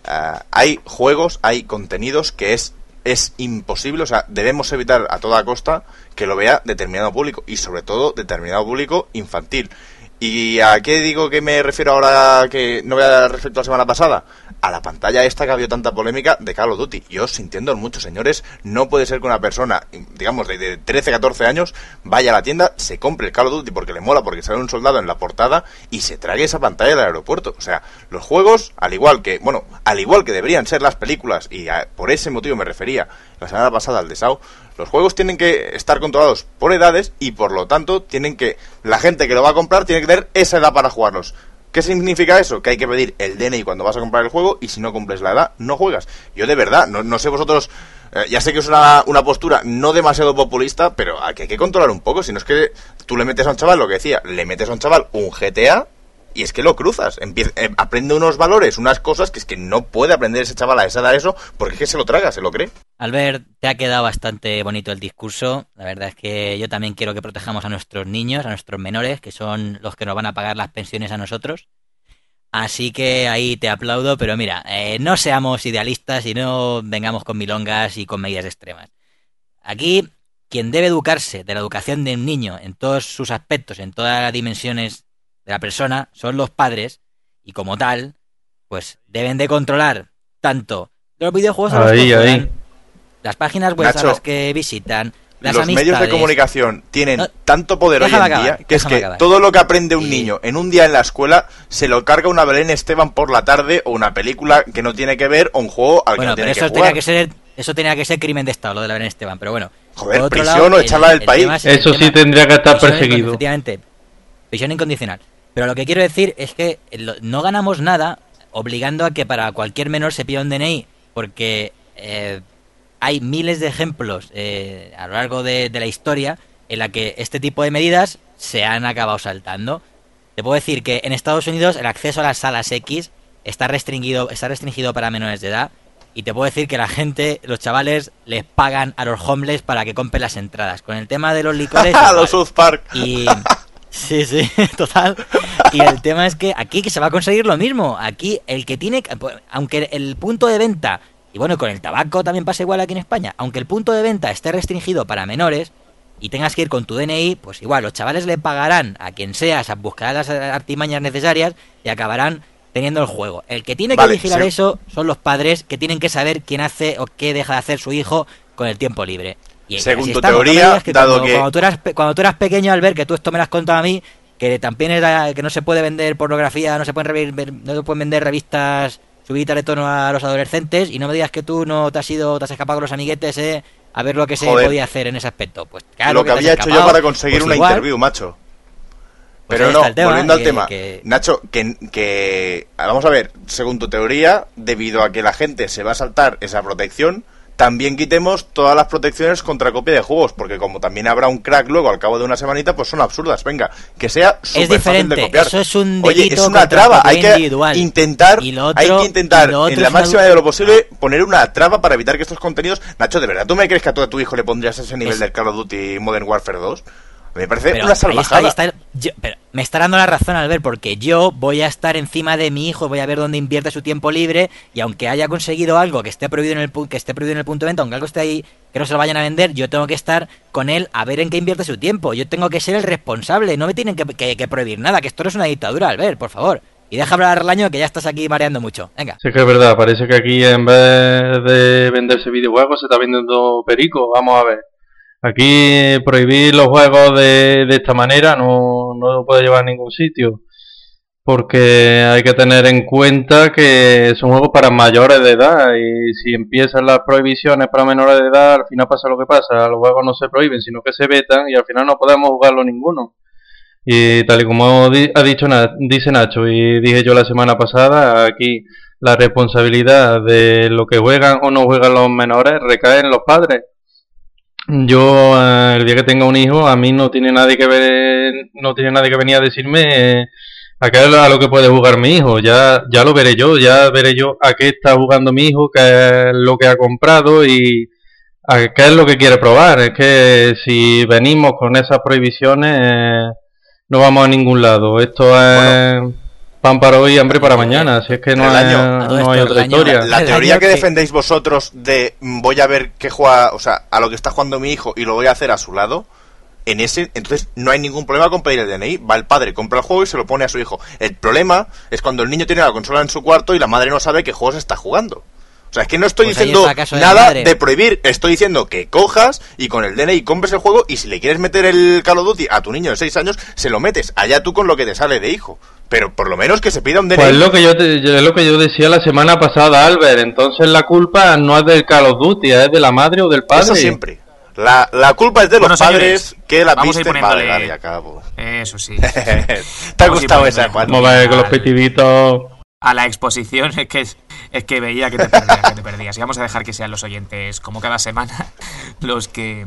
Hay juegos, hay contenidos que es imposible, o sea, debemos evitar a toda costa que lo vea determinado público y sobre todo determinado público infantil. ¿Y a qué digo que me refiero ahora que no voy a respecto a la semana pasada? A la pantalla esta que ha habido tanta polémica de Call of Duty. Yo, sintiendo mucho, señores, no puede ser que una persona, digamos, de 13, 14 años, vaya a la tienda, se compre el Call of Duty porque le mola, porque sale un soldado en la portada y se trague esa pantalla del aeropuerto. O sea, los juegos, al igual que deberían ser las películas, y por ese motivo me refería la semana pasada al de SAO, los juegos tienen que estar controlados por edades y por lo tanto la gente que lo va a comprar tiene que tener esa edad para jugarlos. ¿Qué significa eso? Que hay que pedir el DNI cuando vas a comprar el juego y si no cumples la edad, no juegas. Yo de verdad, no sé vosotros, ya sé que es una postura no demasiado populista, pero aquí hay que controlar un poco, si no es que tú le metes a un chaval, lo que decía, le metes a un chaval un GTA y es que lo cruzas, aprende unos valores, unas cosas que es que no puede aprender ese chaval a esa edad eso, porque es que se lo traga, se lo cree. Albert, te ha quedado bastante bonito el discurso. La verdad es que yo también quiero que protejamos a nuestros niños, a nuestros menores, que son los que nos van a pagar las pensiones a nosotros. Así que ahí te aplaudo, pero mira, no seamos idealistas y no vengamos con milongas y con medidas extremas. Aquí, quien debe educarse de la educación de un niño en todos sus aspectos, en todas las dimensiones de la persona, son los padres, y como tal, pues deben de controlar tanto los videojuegos a los que juegan, las páginas web a las que visitan, las los amistades. Medios de comunicación tienen tanto poder hoy en día que es que todo lo que aprende un niño en un día en la escuela se lo carga una Belén Esteban por la tarde, o una película que no tiene que ver, o un juego al que no tiene que jugar. Eso tenía que ser crimen de Estado, lo de la Belén Esteban, pero bueno. Joder, prisión o echarla del país. Eso sí tendría que estar perseguido. Efectivamente, prisión incondicional. Pero lo que quiero decir es que no ganamos nada obligando a que para cualquier menor se pida un DNI, porque hay miles de ejemplos a lo largo de la historia en la que este tipo de medidas se han acabado saltando. Te puedo decir que en Estados Unidos el acceso a las salas X está restringido para menores de edad, y te puedo decir que la gente, los chavales, les pagan a los homeless para que compren las entradas. Con el tema de los licores... los South Park. Y... Sí, total. Y el tema es que aquí que se va a conseguir lo mismo. Aquí el que tiene... Aunque el punto de venta... Y bueno, con el tabaco también pasa igual aquí en España. Aunque el punto de venta esté restringido para menores y tengas que ir con tu DNI, pues igual los chavales le pagarán a quien sea, buscarán las artimañas necesarias y acabarán teniendo el juego. El que tiene que vigilar eso son los padres, que tienen que saber quién hace o qué deja de hacer su hijo con el tiempo libre. Y según tu teoría, dado que... Cuando tú eras pequeño, Albert, que tú esto me lo has contado a mí, que también era que no se puede vender pornografía, no se pueden vender revistas subidas de tono a los adolescentes, y no me digas que tú no te has escapado con los amiguetes a ver lo que se podía hacer en ese aspecto. Pues claro, lo que había hecho yo para conseguir pues una interview, macho. Pero no, volviendo al tema, Nacho, que vamos a ver, según tu teoría, debido a que la gente se va a saltar esa protección, también quitemos todas las protecciones contra copia de juegos, porque como también habrá un crack luego al cabo de una semanita, pues son absurdas. Venga, que sea súper fácil de copiar. Eso es un Oye, es una traba, hay que intentar en la máxima de lo posible poner una traba para evitar que estos contenidos... Nacho, ¿de verdad tú me crees que a tu hijo le pondrías ese nivel del Call of Duty Modern Warfare 2? Me parece una salvajada. Pero me está dando la razón, Albert, porque yo voy a estar encima de mi hijo, voy a ver dónde invierte su tiempo libre, y aunque haya conseguido algo que esté prohibido en el punto de venta, aunque algo esté ahí que no se lo vayan a vender, yo tengo que estar con él a ver en qué invierte su tiempo. Yo tengo que ser el responsable, no me tienen que prohibir nada, que esto no es una dictadura, Albert, por favor. Y deja hablar al año, que ya estás aquí mareando mucho. Venga. Sí que es verdad, parece que aquí en vez de venderse videojuegos se está vendiendo perico. Vamos a ver. Aquí prohibir los juegos de esta manera no lo puede llevar a ningún sitio, porque hay que tener en cuenta que son juegos para mayores de edad, y si empiezan las prohibiciones para menores de edad, al final pasa lo que pasa, los juegos no se prohíben, sino que se vetan y al final no podemos jugarlo ninguno. Y tal y como dice Nacho y dije yo la semana pasada, aquí la responsabilidad de lo que juegan o no juegan los menores recae en los padres. Yo, el día que tenga un hijo, a mí no tiene nadie que venir a decirme a lo que puede jugar mi hijo. Ya lo veré yo, a qué está jugando mi hijo, qué es lo que ha comprado y a qué es lo que quiere probar. Es que si venimos con esas prohibiciones no vamos a ningún lado. Esto es pan para hoy y hambre para mañana. Así es que no hay otra historia. La teoría que defendéis vosotros de voy a ver qué juega, o sea, a lo que está jugando mi hijo y lo voy a hacer a su lado, entonces no hay ningún problema con pedir el DNI. Va el padre, compra el juego y se lo pone a su hijo. El problema es cuando el niño tiene la consola en su cuarto y la madre no sabe qué juegos está jugando. O sea, es que no estoy diciendo nada de prohibir, estoy diciendo que cojas y con el DNI compres el juego, y si le quieres meter el Call of Duty a tu niño de 6 años, se lo metes, allá tú con lo que te sale de hijo. Pero por lo menos que se pida un DNI. Pues es lo que yo decía la semana pasada, Albert. Entonces la culpa no es del Call of Duty, es de la madre o del padre. Eso siempre. La culpa es de los padres que la visten mal, a cabo. Eso sí. ¿Te ha gustado esa, Juan? Como va con los pitivitos... A la exposición es que veía que te perdías. Y vamos a dejar que sean los oyentes, como cada semana, los que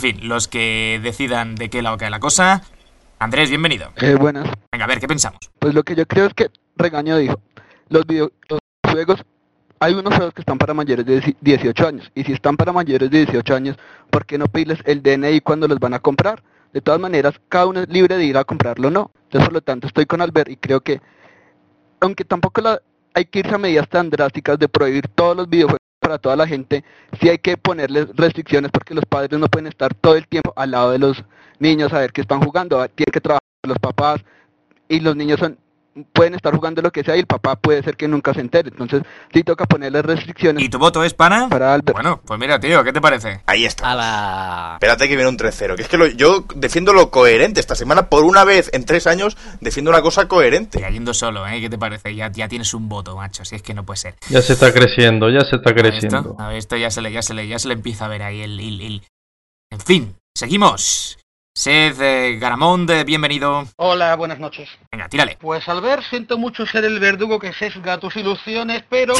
decidan de qué lado cae la cosa. Andrés, bienvenido. Buenas. Venga, a ver, ¿qué pensamos? Pues lo que yo creo es que Regaño dijo, los videojuegos, hay unos juegos que están para mayores de 18 años, y si están para mayores de 18 años, ¿por qué no pedirles el DNI cuando los van a comprar? De todas maneras, cada uno es libre de ir a comprarlo o no. Entonces, por lo tanto, estoy con Albert y creo que, aunque tampoco hay que irse a medidas tan drásticas de prohibir todos los videojuegos para toda la gente, sí hay que ponerles restricciones, porque los padres no pueden estar todo el tiempo al lado de los niños a ver qué están jugando. Tienen que trabajar los papás, y los niños pueden estar jugando lo que sea y el papá puede ser que nunca se entere. Entonces sí toca ponerle restricciones. ¿Y tu voto es para Albert? Bueno, pues mira, tío, ¿qué te parece? Ahí está. Espérate que viene un 3-0. Que es que yo defiendo lo coherente. Esta semana, por una vez en 3 años, defiendo una cosa coherente. Cayendo solo, ¿eh? ¿Qué te parece? Ya tienes un voto, macho. Si es que no puede ser. Ya se está creciendo, A ver, esto ya se le empieza a ver ahí el... En fin, seguimos. Seth Garamond, bienvenido. Hola, buenas noches. Venga, tírale. Pues Albert, siento mucho ser el verdugo que sesga tus ilusiones, pero...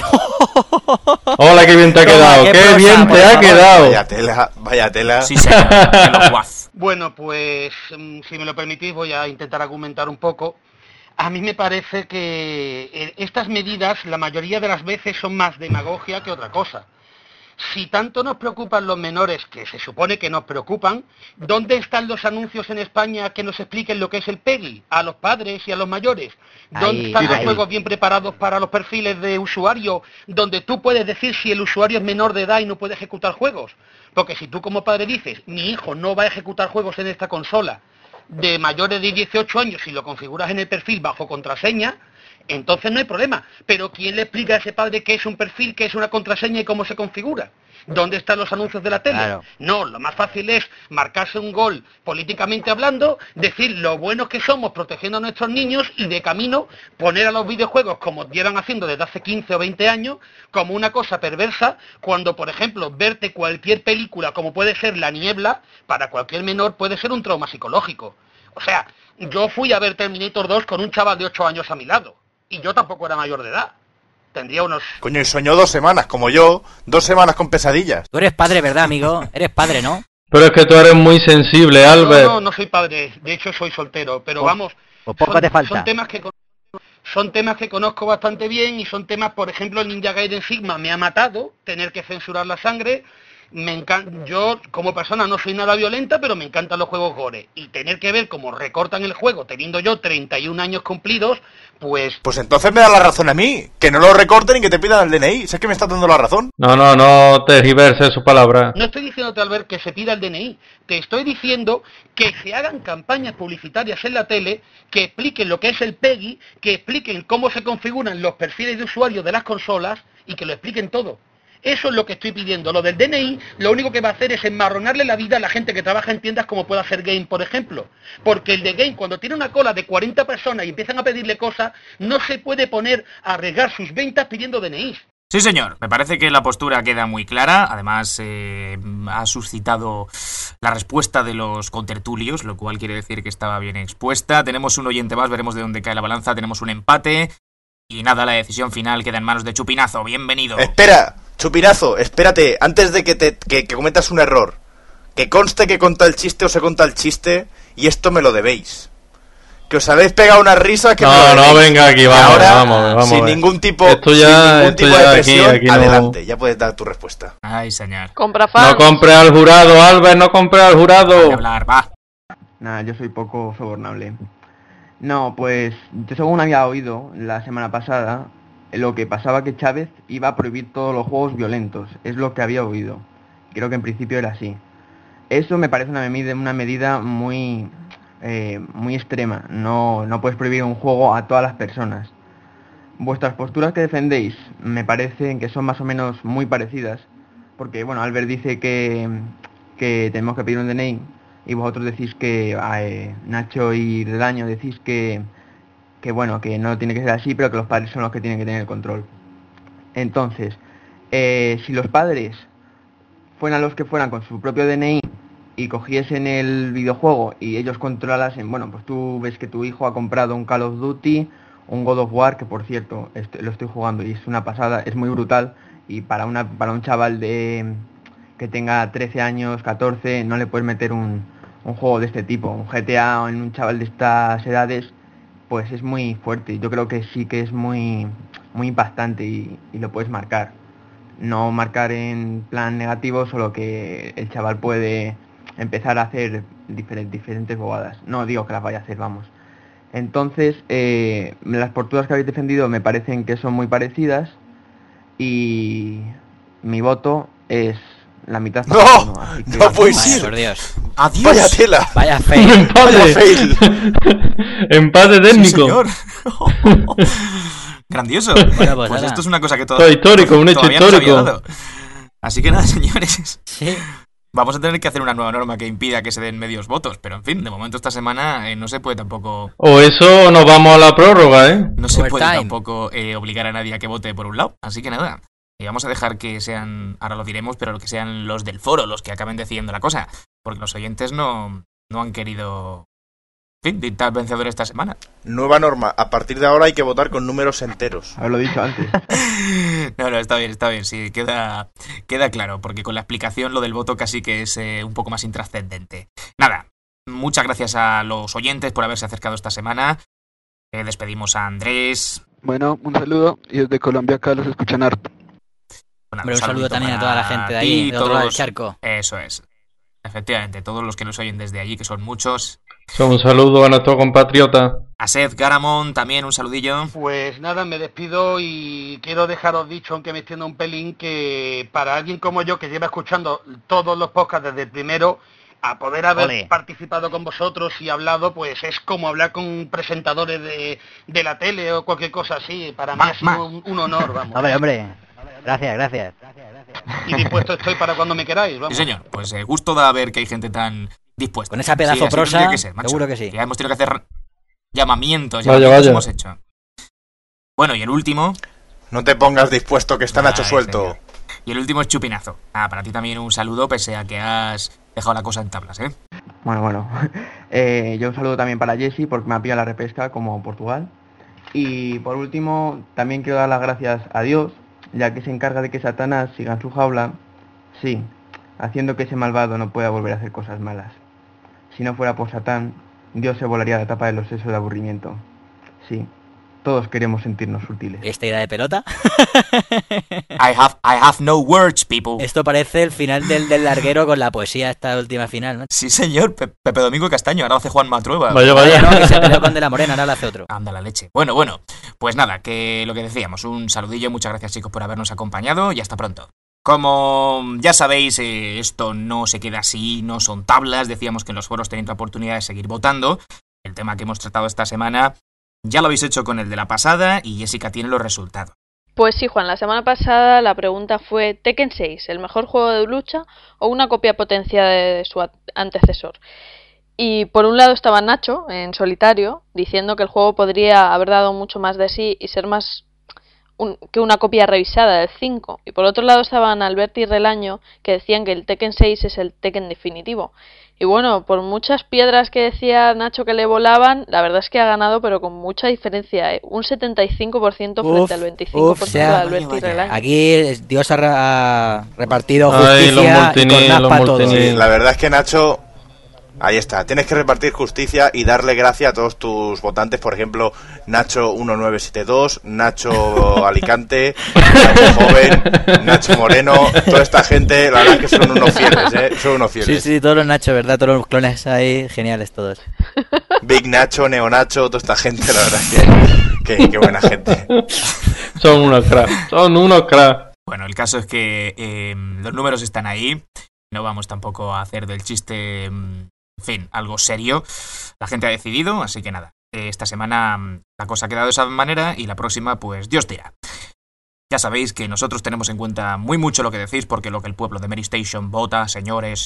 Hola, qué bien te ha quedado, qué bien te ha quedado. Vaya tela. Sí, señor. Bueno, pues si me lo permitís voy a intentar argumentar un poco. A mí me parece que estas medidas la mayoría de las veces son más demagogia que otra cosa. Si tanto nos preocupan los menores, que se supone que nos preocupan, ¿dónde están los anuncios en España que nos expliquen lo que es el PEGI a los padres y a los mayores? ¿Dónde están los juegos bien preparados para los perfiles de usuario, donde tú puedes decir si el usuario es menor de edad y no puede ejecutar juegos? Porque si tú como padre dices, mi hijo no va a ejecutar juegos en esta consola de mayores de 18 años y lo configuras en el perfil bajo contraseña, entonces no hay problema. Pero ¿quién le explica a ese padre qué es un perfil, qué es una contraseña y cómo se configura? ¿Dónde están los anuncios de la tele? Claro. No, lo más fácil es marcarse un gol políticamente hablando, decir lo buenos que somos protegiendo a nuestros niños y de camino poner a los videojuegos, como llevan haciendo desde hace 15 o 20 años, como una cosa perversa, cuando, por ejemplo, verte cualquier película como puede ser La Niebla, para cualquier menor puede ser un trauma psicológico. O sea, yo fui a ver Terminator 2 con un chaval de 8 años a mi lado, y yo tampoco era mayor de edad. tendría unos... Coño, y soñó 2 semanas, como yo, 2 semanas con pesadillas. Tú eres padre, ¿verdad, amigo? Eres padre, ¿no? Pero es que tú eres muy sensible, Albert. No soy padre, de hecho soy soltero, pero vamos, Pues poco te falta. son temas que conozco bastante bien y son temas, por ejemplo, el Ninja Gaiden Sigma me ha matado, tener que censurar la sangre. Yo como persona no soy nada violenta, pero me encantan los juegos gore, y tener que ver cómo recortan el juego teniendo yo 31 años cumplidos, pues entonces me da la razón a mí, que no lo recorten y que te pidan el DNI, sé que me está dando la razón. No tergiverses su palabra. no estoy diciéndote, Albert, que se pida el DNI, te estoy diciendo que se hagan campañas publicitarias en la tele que expliquen lo que es el PEGI, que expliquen cómo se configuran los perfiles de usuario de las consolas y que lo expliquen todo. Eso es lo que estoy pidiendo. Lo del DNI, lo único que va a hacer es enmarronarle la vida a la gente que trabaja en tiendas como pueda ser Game, por ejemplo. Porque el de Game, cuando tiene una cola de 40 personas y empiezan a pedirle cosas, no se puede poner a arriesgar sus ventas pidiendo DNIs. Sí, señor. Me parece que la postura queda muy clara. Además, ha suscitado la respuesta de los contertulios, lo cual quiere decir que estaba bien expuesta. Tenemos un oyente más, veremos de dónde cae la balanza. Tenemos un empate. Y nada, la decisión final queda en manos de Chupinazo. Bienvenido. Espera, Chupinazo, espérate, antes de que cometas un error. Que conste que conta el chiste o se conta el chiste, y esto me lo debéis. Que os habéis pegado una risa que... No, venga aquí, vamos. Sin ningún tipo, esto ya, de presión, aquí adelante, no... ya puedes dar tu respuesta. Ay, señor. Compra fans. No compre al jurado, Albert, no compre al jurado. Hay que hablar, va. Nada, yo soy poco sobornable. No, pues yo según había oído la semana pasada, lo que pasaba que Chávez iba a prohibir todos los juegos violentos. Es lo que había oído. Creo que en principio era así. Eso me parece una medida muy extrema. No puedes prohibir un juego a todas las personas. Vuestras posturas que defendéis me parecen que son más o menos muy parecidas. Porque, bueno, Albert dice que tenemos que pedir un DNI. Y vosotros decís que, Nacho y Redaño decís que bueno, que no tiene que ser así, pero que los padres son los que tienen que tener el control. Entonces, si los padres fueran los que fueran con su propio DNI y cogiesen el videojuego y ellos controlasen, bueno, pues tú ves que tu hijo ha comprado un Call of Duty, un God of War, que por cierto, lo estoy jugando y es una pasada, es muy brutal, y para un chaval que tenga 13 años, 14, no le puedes meter un juego de este tipo, un GTA en un chaval de estas edades, pues es muy fuerte. Yo creo que sí que es muy impactante y lo puedes marcar. No marcar en plan negativo, solo que el chaval puede empezar a hacer diferentes bobadas. No digo que las vaya a hacer, vamos. Entonces, las posturas que habéis defendido me parecen que son muy parecidas y mi voto es la mitad. No puedes ir. Por Dios. Adiós. Vaya tela. Vaya fail. Vaya fail. Empate técnico. Sí, señor. Grandioso. Bueno, pues esto es una cosa que todo histórico, un hecho histórico. Así que nada, señores. Sí. Vamos a tener que hacer una nueva norma que impida que se den medios votos, pero en fin, de momento esta semana no se puede tampoco... O eso nos vamos a la prórroga, ¿eh? No se puede tampoco obligar a nadie a que vote por un lado, así que nada. Y vamos a dejar que sean, ahora lo diremos, pero que sean los del foro los que acaben decidiendo la cosa, porque los oyentes no han querido, en fin, dictar vencedor esta semana. Nueva norma, a partir de ahora hay que votar con números enteros. Haberlo dicho antes. No, está bien, sí, queda claro, porque con la explicación lo del voto casi que es un poco más intrascendente. Nada, muchas gracias a los oyentes por haberse acercado esta semana. Despedimos a Andrés. Bueno, un saludo, y desde Colombia acá los escuchan harto. Hombre, un saludo también a toda la gente de ahí, de otro lado del charco. Eso es. Efectivamente, todos los que nos oyen desde allí, que son muchos. Un saludo a nuestro compatriota. A Seth Garamond también, un saludillo. Pues nada, me despido y quiero dejaros dicho, aunque me extienda un pelín, que para alguien como yo, que lleva escuchando todos los podcasts desde el primero, a poder haber participado con vosotros y hablado, pues es como hablar con presentadores de la tele o cualquier cosa así. Para mí ha sido un honor, vamos. Hombre. Gracias. Y dispuesto estoy para cuando me queráis, vamos. Sí, señor. Pues gusto da ver que hay gente tan dispuesta. Con esa pedazo prosa, seguro que sí. Ya hemos tenido que hacer llamamientos hemos hecho. Bueno, y el último... No te pongas dispuesto, que está Nacho suelto. Señor. Y el último es Chupinazo. Para ti también un saludo, pese a que has dejado la cosa en tablas, ¿eh? Bueno. Yo un saludo también para Jesse, porque me ha pillado la repesca como Portugal. Y por último, también quiero dar las gracias a Dios, ya que se encarga de que Satanás siga en su jaula, sí, haciendo que ese malvado no pueda volver a hacer cosas malas. Si no fuera por Satán, Dios se volaría la tapa de los sesos de aburrimiento. Sí, todos queremos sentirnos útiles. ¿Esta idea de pelota? I have no words, people. Esto parece el final del larguero con la poesía, esta última final, ¿no? Sí, señor, Pepe Domingo Castaño, ahora hace Juan Matrueva. Vaya. No, que se peleó con De la Morena, ahora lo hace otro. Anda la leche. Bueno, pues nada, que lo que decíamos, un saludillo, muchas gracias chicos por habernos acompañado y hasta pronto. Como ya sabéis, esto no se queda así, no son tablas, decíamos que en los foros tenéis la oportunidad de seguir votando. El tema que hemos tratado esta semana ya lo habéis hecho con el de la pasada y Jessica tiene los resultados. Pues sí, Juan, la semana pasada la pregunta fue Tekken 6, ¿el mejor juego de lucha o una copia potenciada de su antecesor? Y por un lado estaba Nacho, en solitario, diciendo que el juego podría haber dado mucho más de sí y ser más que una copia revisada del 5. Y por otro lado estaban Alberti y Relaño, que decían que el Tekken 6 es el Tekken definitivo. Y bueno, por muchas piedras que decía Nacho que le volaban, la verdad es que ha ganado, pero con mucha diferencia, ¿eh? Un 75% frente al 25% de Alberti y Relaño. Aquí Dios ha repartido justicia y con para todos. Sí, la verdad es que Nacho... Ahí está, tienes que repartir justicia y darle gracia a todos tus votantes, por ejemplo, Nacho1972, Nacho Alicante, Nacho Joven, Nacho Moreno, toda esta gente, la verdad es que son unos fieles, son unos fieles. Sí, todos los Nacho, ¿verdad? Todos los clones ahí, geniales todos. Big Nacho, Neo Nacho, toda esta gente, la verdad es que buena gente. Son unos cracks. Bueno, el caso es que los números están ahí, no vamos tampoco a hacer del chiste... En fin, algo serio. La gente ha decidido, así que nada. Esta semana la cosa ha quedado de esa manera y la próxima, pues Dios dirá. Ya sabéis que nosotros tenemos en cuenta muy mucho lo que decís porque lo que el pueblo de Mary Station vota, señores.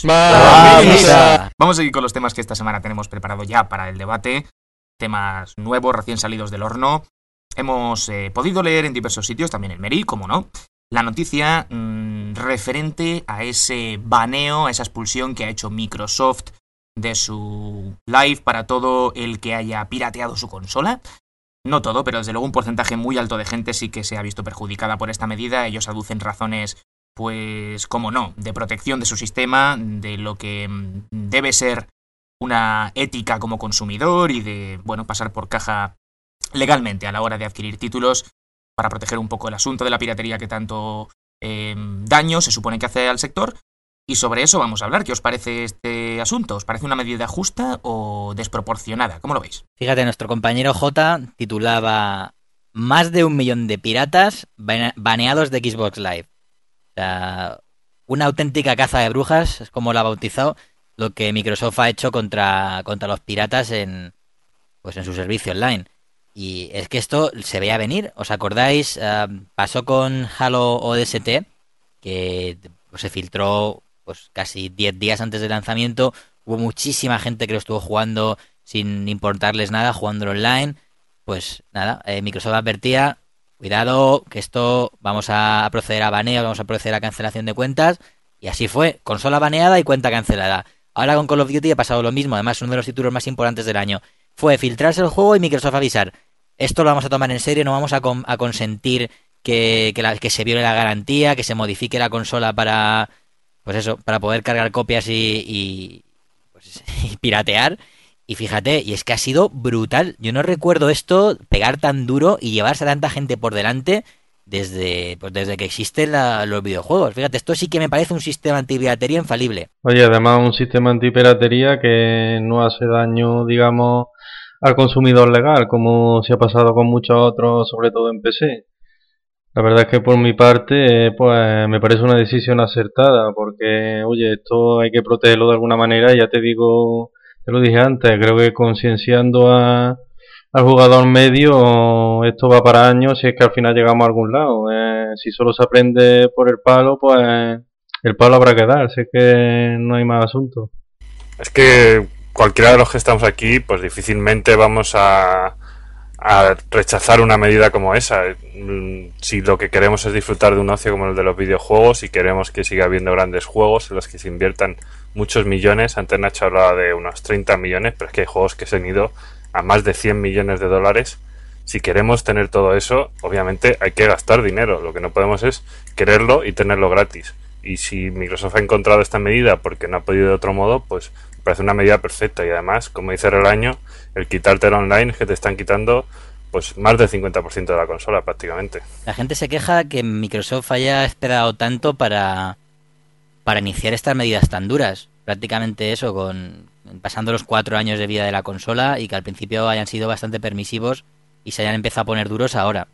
Vamos a seguir con los temas que esta semana tenemos preparado ya para el debate. Temas nuevos, recién salidos del horno. Hemos podido leer en diversos sitios, también en Mary, como no, la noticia referente a ese baneo, a esa expulsión que ha hecho Microsoft de su live para todo el que haya pirateado su consola. No todo, pero desde luego un porcentaje muy alto de gente sí que se ha visto perjudicada por esta medida. Ellos aducen razones, pues, como no, de protección de su sistema, de lo que debe ser una ética como consumidor y de, bueno, pasar por caja legalmente a la hora de adquirir títulos para proteger un poco el asunto de la piratería que tanto daño se supone que hace al sector. Y sobre eso vamos a hablar. ¿Qué os parece este asunto? ¿Os parece una medida justa o desproporcionada? ¿Cómo lo veis? Fíjate, nuestro compañero J titulaba más de 1 millón de piratas baneados de Xbox Live. O sea, una auténtica caza de brujas, es como lo ha bautizado, lo que Microsoft ha hecho contra los piratas en su servicio online. Y es que esto se veía venir. ¿Os acordáis? Pasó con Halo ODST, que se filtró pues casi 10 días antes del lanzamiento. Hubo muchísima gente que lo estuvo jugando sin importarles nada, jugándolo online. Pues nada, Microsoft advertía, cuidado, que esto vamos a proceder a baneo, vamos a proceder a cancelación de cuentas. Y así fue, consola baneada y cuenta cancelada. Ahora con Call of Duty ha pasado lo mismo, además uno de los títulos más importantes del año. Fue filtrarse el juego y Microsoft avisar, esto lo vamos a tomar en serio, no vamos a consentir que se viole la garantía, que se modifique la consola para poder cargar copias y piratear. Y fíjate, y es que ha sido brutal. Yo no recuerdo esto, pegar tan duro y llevarse a tanta gente por delante desde que existen los videojuegos. Fíjate, esto sí que me parece un sistema antipiratería infalible. Oye, además un sistema antipiratería que no hace daño, digamos, al consumidor legal, como se ha pasado con muchos otros, sobre todo en PC. La verdad es que por mi parte, pues me parece una decisión acertada, porque, oye, esto hay que protegerlo de alguna manera, ya te digo, te lo dije antes, creo que concienciando al jugador medio, esto va para años si es que al final llegamos a algún lado. Si solo se aprende por el palo, pues el palo habrá que dar, sé que no hay más asunto. Es que cualquiera de los que estamos aquí, pues difícilmente vamos a rechazar una medida como esa. Si lo que queremos es disfrutar de un ocio como el de los videojuegos y queremos que siga habiendo grandes juegos en los que se inviertan muchos millones, antes Nacho hablaba de unos 30 millones, pero es que hay juegos que se han ido a más de 100 millones de dólares si queremos tener todo eso, obviamente hay que gastar dinero. Lo que no podemos es quererlo y tenerlo gratis. Y si Microsoft ha encontrado esta medida porque no ha podido de otro modo, pues me parece una medida perfecta. Y además, como dice Relaño, el quitarte el online es que te están quitando pues más del 50% de la consola prácticamente. La gente se queja que Microsoft haya esperado tanto para iniciar estas medidas tan duras. Prácticamente eso, pasando los 4 años de vida de la consola, y que al principio hayan sido bastante permisivos y se hayan empezado a poner duros ahora.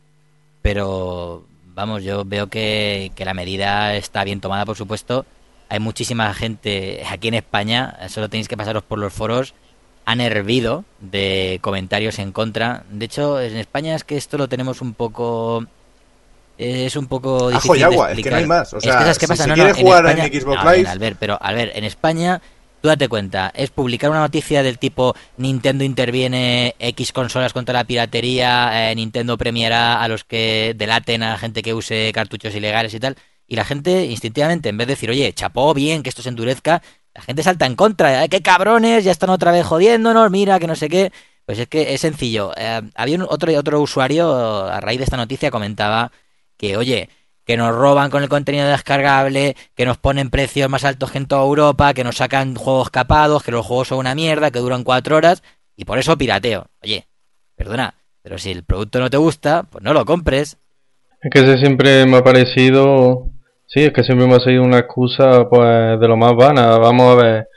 Pero vamos, yo veo que la medida está bien tomada, por supuesto. Hay muchísima gente aquí en España, solo tenéis que pasaros por los foros, han hervido de comentarios en contra. De hecho, en España es que esto lo tenemos un poco... Es un poco difícil ajo y agua, de explicar. es que no hay más. O sea, ¿sabes qué pasa? si quieres jugar en Xbox Live... Bien, Albert, pero Albert, en España, tú date cuenta, es publicar una noticia del tipo Nintendo interviene X consolas contra la piratería, Nintendo premiará a los que delaten a la gente que use cartuchos ilegales y tal, y la gente instintivamente, en vez de decir, oye, chapó, bien, que esto se endurezca, la gente salta en contra, qué cabrones, ya están otra vez jodiéndonos, mira, que no sé qué. Pues es que es sencillo. Había otro usuario, a raíz de esta noticia, comentaba que, oye, que nos roban con el contenido descargable, que nos ponen precios más altos que en toda Europa, que nos sacan juegos capados, que los juegos son una mierda, que duran 4 horas, y por eso pirateo. Oye, perdona, pero si el producto no te gusta, pues no lo compres. Es que ese siempre me ha parecido... Sí, es que siempre me ha sido una excusa pues de lo más vana. Vamos a ver,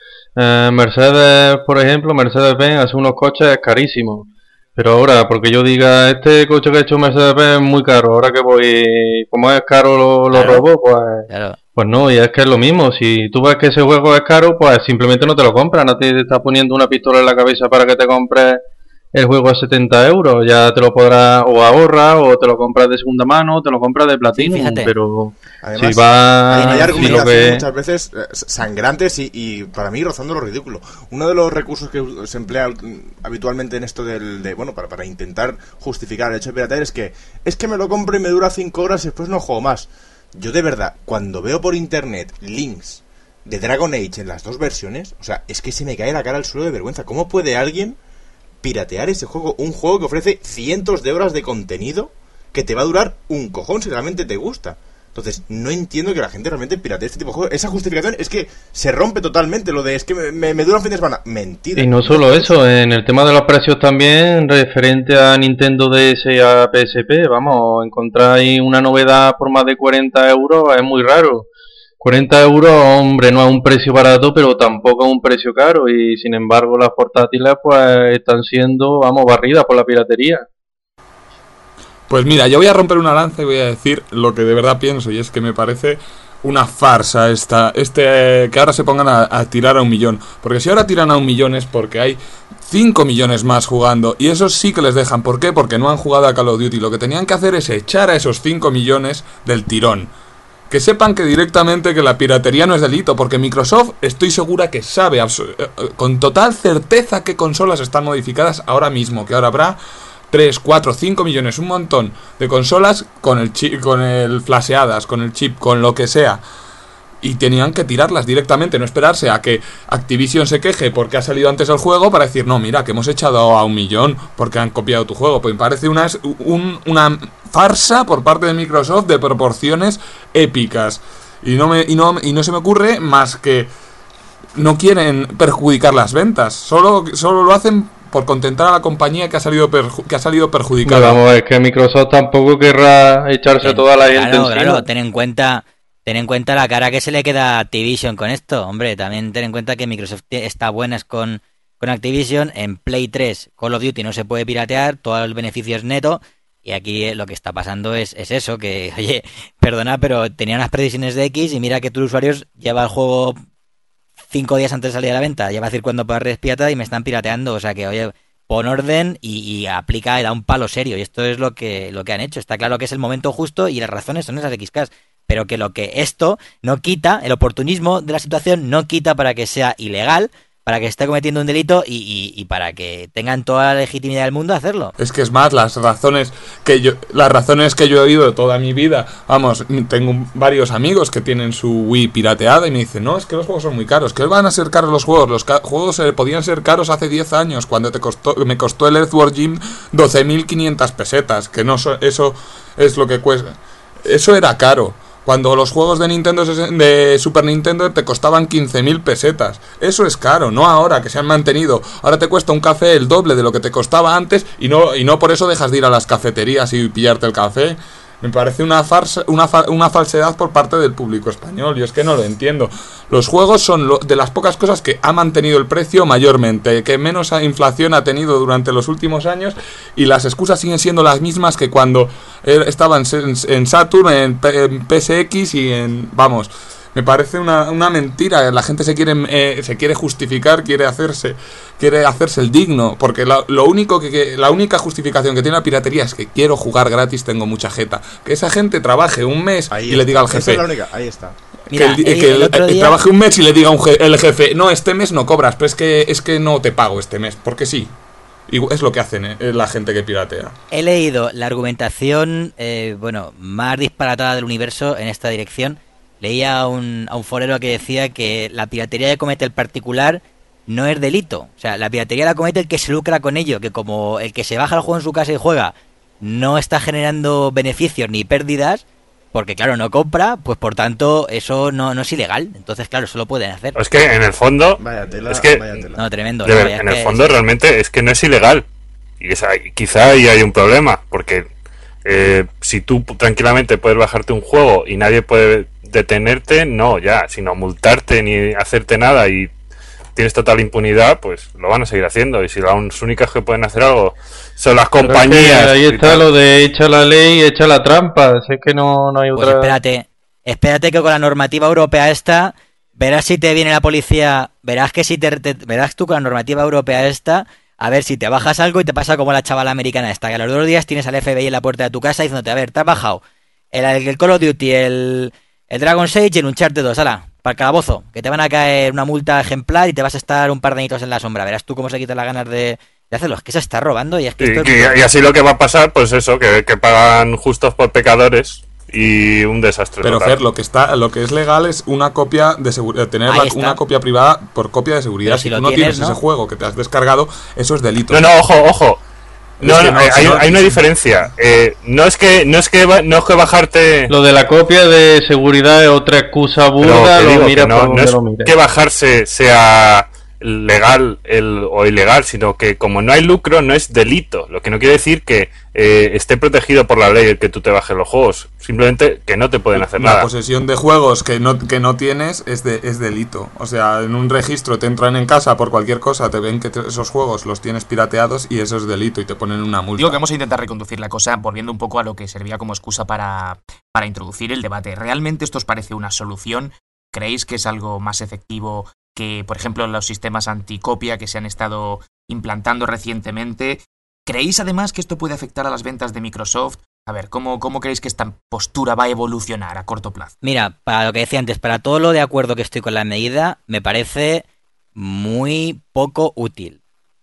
Mercedes, por ejemplo, Mercedes-Benz hace unos coches carísimos. Pero ahora, porque yo diga, este coche que ha hecho Mercedes-Benz es muy caro, ahora que voy, como es caro los robos, pues no, y es que es lo mismo. Si tú ves que ese juego es caro, pues simplemente no te lo compras, no te está poniendo una pistola en la cabeza para que te compres el juego a 70 euros, ya te lo podrás o ahorrar, o te lo compras de segunda mano, o te lo compras de platino, sí, pero además, si va... hay argumentaciones que... muchas veces sangrantes y para mí rozando lo ridículo. Uno de los recursos que se emplea habitualmente en esto para intentar justificar el hecho de piratear es que me lo compro y me dura 5 horas y después no juego más. Yo de verdad, cuando veo por internet links de Dragon Age en las 2 versiones, o sea, es que se me cae la cara al suelo de vergüenza. ¿Cómo puede alguien piratear ese juego? Un juego que ofrece cientos de horas de contenido que te va a durar un cojón si realmente te gusta. Entonces, no entiendo que la gente realmente piratee este tipo de juegos. Esa justificación es que se rompe totalmente lo de es que me dura un fin de semana. Mentira. Y no solo eso, en el tema de los precios también, referente a Nintendo DS y a PSP, vamos, encontrar ahí una novedad por más de 40 euros es muy raro. 40 euros, hombre, no es un precio barato, pero tampoco es un precio caro, y sin embargo las portátiles pues están siendo, vamos, barridas por la piratería. Pues mira, yo voy a romper una lanza y voy a decir lo que de verdad pienso, y es que me parece una farsa que ahora se pongan a tirar a 1 millón, porque si ahora tiran a 1 millón es porque hay 5 millones más jugando, y esos sí que les dejan. ¿Por qué? Porque no han jugado a Call of Duty. Lo que tenían que hacer es echar a esos 5 millones del tirón. Que sepan que directamente que la piratería no es delito, porque Microsoft estoy segura que sabe con total certeza qué consolas están modificadas ahora mismo, que ahora habrá 3, 4, 5 millones, un montón de consolas con el chip, con el flasheadas, con el chip, con lo que sea. Y tenían que tirarlas directamente, no esperarse a que Activision se queje porque ha salido antes el juego para decir, no, mira, que hemos echado a 1 millón porque han copiado tu juego. Pues me parece una farsa por parte de Microsoft de proporciones épicas. Y no se me ocurre más que no quieren perjudicar las ventas, solo lo hacen por contentar a la compañía que ha salido perjudicada. No, vamos, es que Microsoft tampoco querrá echarse toda la gente encima. Claro, ten en cuenta la cara que se le queda a Activision con esto. Hombre, también ten en cuenta que Microsoft está buenas con Activision. En Play 3 Call of Duty no se puede piratear, todo el beneficio es neto. Y aquí lo que está pasando es eso, que, oye, perdona, pero tenía unas previsiones de X y mira que tus usuarios lleva el juego 5 días antes de salir a la venta, ya va a decir cuándo para redes pirata y me están pirateando. O sea que, oye, pon orden y aplica y da un palo serio. Y esto es lo que han hecho. Está claro que es el momento justo y las razones son esas XKs. Pero que esto no quita, el oportunismo de la situación no quita para que sea ilegal, para que esté cometiendo un delito y para que tengan toda la legitimidad del mundo a hacerlo. Es que es más, las razones que yo he oído toda mi vida, vamos, tengo varios amigos que tienen su Wii pirateada y me dicen, no, es que los juegos son muy caros, que van a ser caros los juegos, juegos podían ser caros hace 10 años, cuando me costó el Earthworm Jim 12.500 pesetas, que no eso es lo que cuesta, eso era caro. Cuando los juegos de Super Nintendo te costaban 15.000 pesetas. Eso es caro, no ahora, que se han mantenido. Ahora te cuesta un café el doble de lo que te costaba antes y no por eso dejas de ir a las cafeterías y pillarte el café. Me parece una farsa, una falsedad por parte del público español. Yo es que no lo entiendo. Los juegos son de las pocas cosas que ha mantenido el precio mayormente, que menos inflación ha tenido durante los últimos años, y las excusas siguen siendo las mismas que cuando estaban en Saturn, en PSX y en... Vamos, me parece una mentira. La gente se quiere justificar, quiere hacerse el digno, porque la única justificación que tiene la piratería es que quiero jugar gratis, tengo mucha jeta. Que esa gente trabaje un mes y le diga al jefe. Esa es la única, ahí está. Mira, trabaje un mes y le diga el jefe, no, este mes no cobras, pero es que no te pago este mes, porque sí. Y es lo que hacen la gente que piratea. He leído la argumentación más disparatada del universo en esta dirección. Leía a un forero que decía que la piratería que comete el particular no es delito. O sea, la piratería la comete el que se lucra con ello, que como el que se baja el juego en su casa y juega no está generando beneficios ni pérdidas, porque claro, no compra, pues por tanto eso no es ilegal. Entonces, claro, eso lo pueden hacer. Es que en el fondo... Vaya tela. No, tremendo. En el fondo realmente es que no es ilegal. Y quizá ahí hay un problema, porque si tú tranquilamente puedes bajarte un juego y nadie puede detenerte, sino multarte ni hacerte nada y tienes total impunidad, pues lo van a seguir haciendo. Y si las únicas que pueden hacer algo son las compañías... Ahí está lo de echa la ley y echa la trampa. Es que no hay otra... Pues espérate que con la normativa europea esta, verás si te viene la policía, verás tú con la normativa europea esta, a ver si te bajas algo y te pasa como la chavala americana esta, que a los 2 días tienes al FBI en la puerta de tu casa diciéndote, a ver, te has bajado el Call of Duty, el Dragon's Age y el Uncharted 2, ala, para el calabozo, que te van a caer una multa ejemplar y te vas a estar un par de añitos en la sombra. Verás tú cómo se quitan las ganas de hacerlo. Es que se está robando y es que... Y así lo que va a pasar, pues eso, que pagan justos por pecadores y un desastre. Pero total. Fer, lo que es legal es una copia de seguridad, tener una copia privada por copia de seguridad. Pero si tú no tienes ese juego que te has descargado, eso es delito. Ojo. Hay una diferencia. No es que bajarte. Lo de la copia de seguridad es otra excusa burda. No es que bajarse sea legal o ilegal, sino que como no hay lucro, no es delito. Lo que no quiere decir que esté protegido por la ley el que tú te bajes los juegos. Simplemente que no te pueden hacer nada. La posesión de juegos que no tienes es delito. O sea, en un registro te entran en casa por cualquier cosa, te ven que esos juegos los tienes pirateados y eso es delito y te ponen una multa. Digo que vamos a intentar reconducir la cosa volviendo un poco a lo que servía como excusa para introducir el debate. ¿Realmente esto os parece una solución? ¿Creéis que es algo más efectivo que, por ejemplo, los sistemas anticopia que se han estado implantando recientemente? ¿Creéis además que esto puede afectar a las ventas de Microsoft? A ver, ¿cómo creéis que esta postura va a evolucionar a corto plazo? Mira, para lo que decía antes, para todo lo de acuerdo que estoy con la medida, me parece muy poco útil.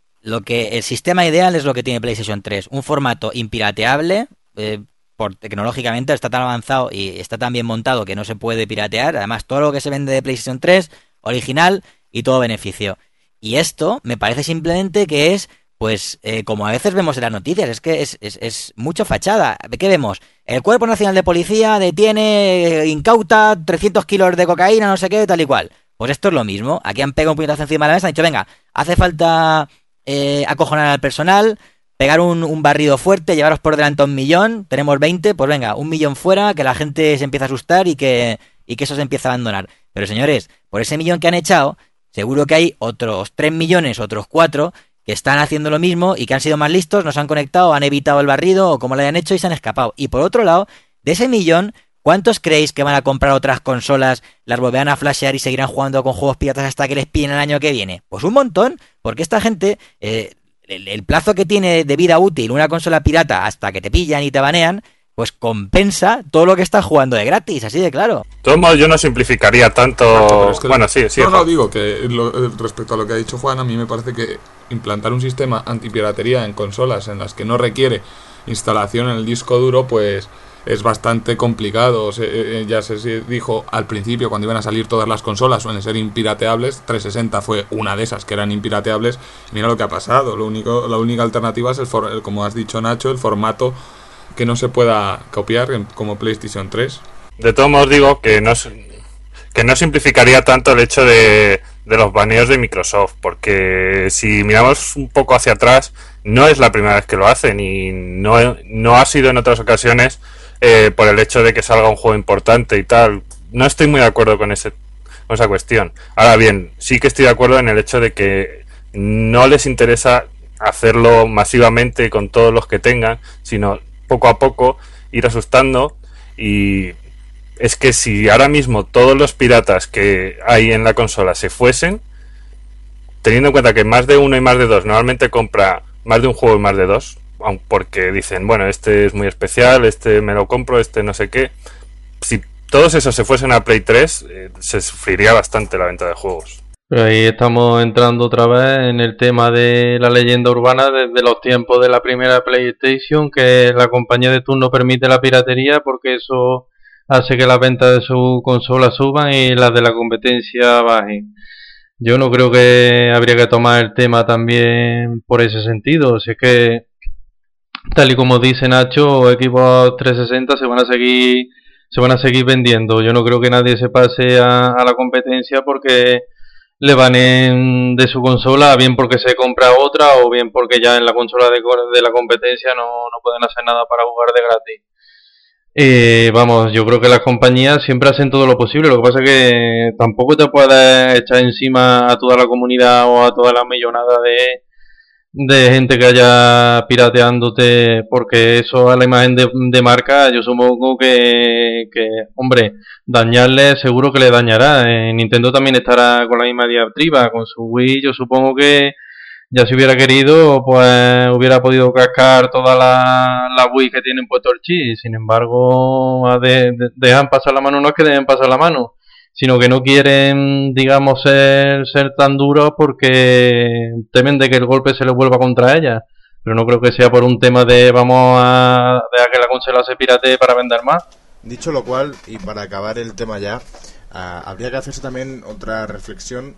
El sistema ideal es lo que tiene PlayStation 3, un formato impirateable, tecnológicamente está tan avanzado y está tan bien montado que no se puede piratear. Además, todo lo que se vende de PlayStation 3, original y todo beneficio. Y esto me parece simplemente que es, pues, como a veces vemos en las noticias, es que es mucho fachada. ¿Qué vemos? El Cuerpo Nacional de Policía incauta 300 kilos de cocaína, no sé qué, tal y cual. Pues esto es lo mismo. Aquí han pegado un puñetazo encima de la mesa, han dicho, venga, hace falta acojonar al personal, pegar un barrido fuerte, llevaros por delante a 1 millón, tenemos 20, pues venga, 1 millón fuera, que la gente se empieza a asustar y que eso se empieza a abandonar. Pero señores, por ese 1 millón que han echado, seguro que hay otros 3 millones, otros 4, que están haciendo lo mismo y que han sido más listos, nos han conectado, han evitado el barrido o como lo hayan hecho y se han escapado. Y por otro lado, de ese 1 millón, ¿cuántos creéis que van a comprar otras consolas, las volverán a flashear y seguirán jugando con juegos piratas hasta que les pillen el año que viene? Pues un montón, porque esta gente, el plazo que tiene de vida útil una consola pirata hasta que te pillan y te banean, pues compensa todo lo que estás jugando de gratis, así de claro. De todos modos, yo no simplificaría tanto... Pero es que bueno, sí. No, digo que respecto a lo que ha dicho Juan, a mí me parece que implantar un sistema antipiratería en consolas en las que no requiere instalación en el disco duro, pues es bastante complicado. Ya se dijo al principio, cuando iban a salir todas las consolas, suelen ser impirateables. 360 fue una de esas que eran impirateables. Mira lo que ha pasado. La única alternativa es, como has dicho, Nacho, el formato que no se pueda copiar como PlayStation 3. De todos modos digo que no simplificaría tanto el hecho de los baneos de Microsoft, porque si miramos un poco hacia atrás, no es la primera vez que lo hacen y no ha sido en otras ocasiones por el hecho de que salga un juego importante y tal. No estoy muy de acuerdo con esa cuestión. Ahora bien, sí que estoy de acuerdo en el hecho de que no les interesa hacerlo masivamente con todos los que tengan, sino poco a poco ir asustando. Y es que si ahora mismo todos los piratas que hay en la consola se fuesen, teniendo en cuenta que más de uno y más de dos normalmente compra más de un juego y más de dos, porque dicen, bueno, este es muy especial, este me lo compro, este no sé qué. Si todos esos se fuesen a Play 3, se sufriría bastante la venta de juegos. Pero ahí estamos entrando otra vez en el tema de la leyenda urbana desde los tiempos de la primera PlayStation, que la compañía de turno permite la piratería porque eso hace que las ventas de su consola suban y las de la competencia bajen. Yo no creo que habría que tomar el tema también por ese sentido. Si es que, tal y como dice Nacho, equipos 360 se van a seguir vendiendo. Yo no creo que nadie se pase a la competencia porque le banen de su consola, bien porque se compra otra o bien porque ya en la consola de la competencia no pueden hacer nada para jugar de gratis. Vamos, yo creo que las compañías siempre hacen todo lo posible. Lo que pasa es que tampoco te puedes echar encima a toda la comunidad o a toda la millonada de gente que haya pirateándote, porque eso a la imagen de marca, yo supongo que hombre, dañarle seguro que le dañará. Nintendo también estará con la misma diatriba con su Wii. Yo supongo que ya si hubiera querido, pues hubiera podido cascar toda la Wii que tienen puesto el chip. Sin embargo, dejan pasar la mano. No es que dejen pasar la mano, sino que no quieren, digamos, ser tan duros porque temen de que el golpe se les vuelva contra ellas. Pero no creo que sea por un tema de vamos a dejar que la consola se piratee para vender más. Dicho lo cual, y para acabar el tema ya, habría que hacerse también otra reflexión,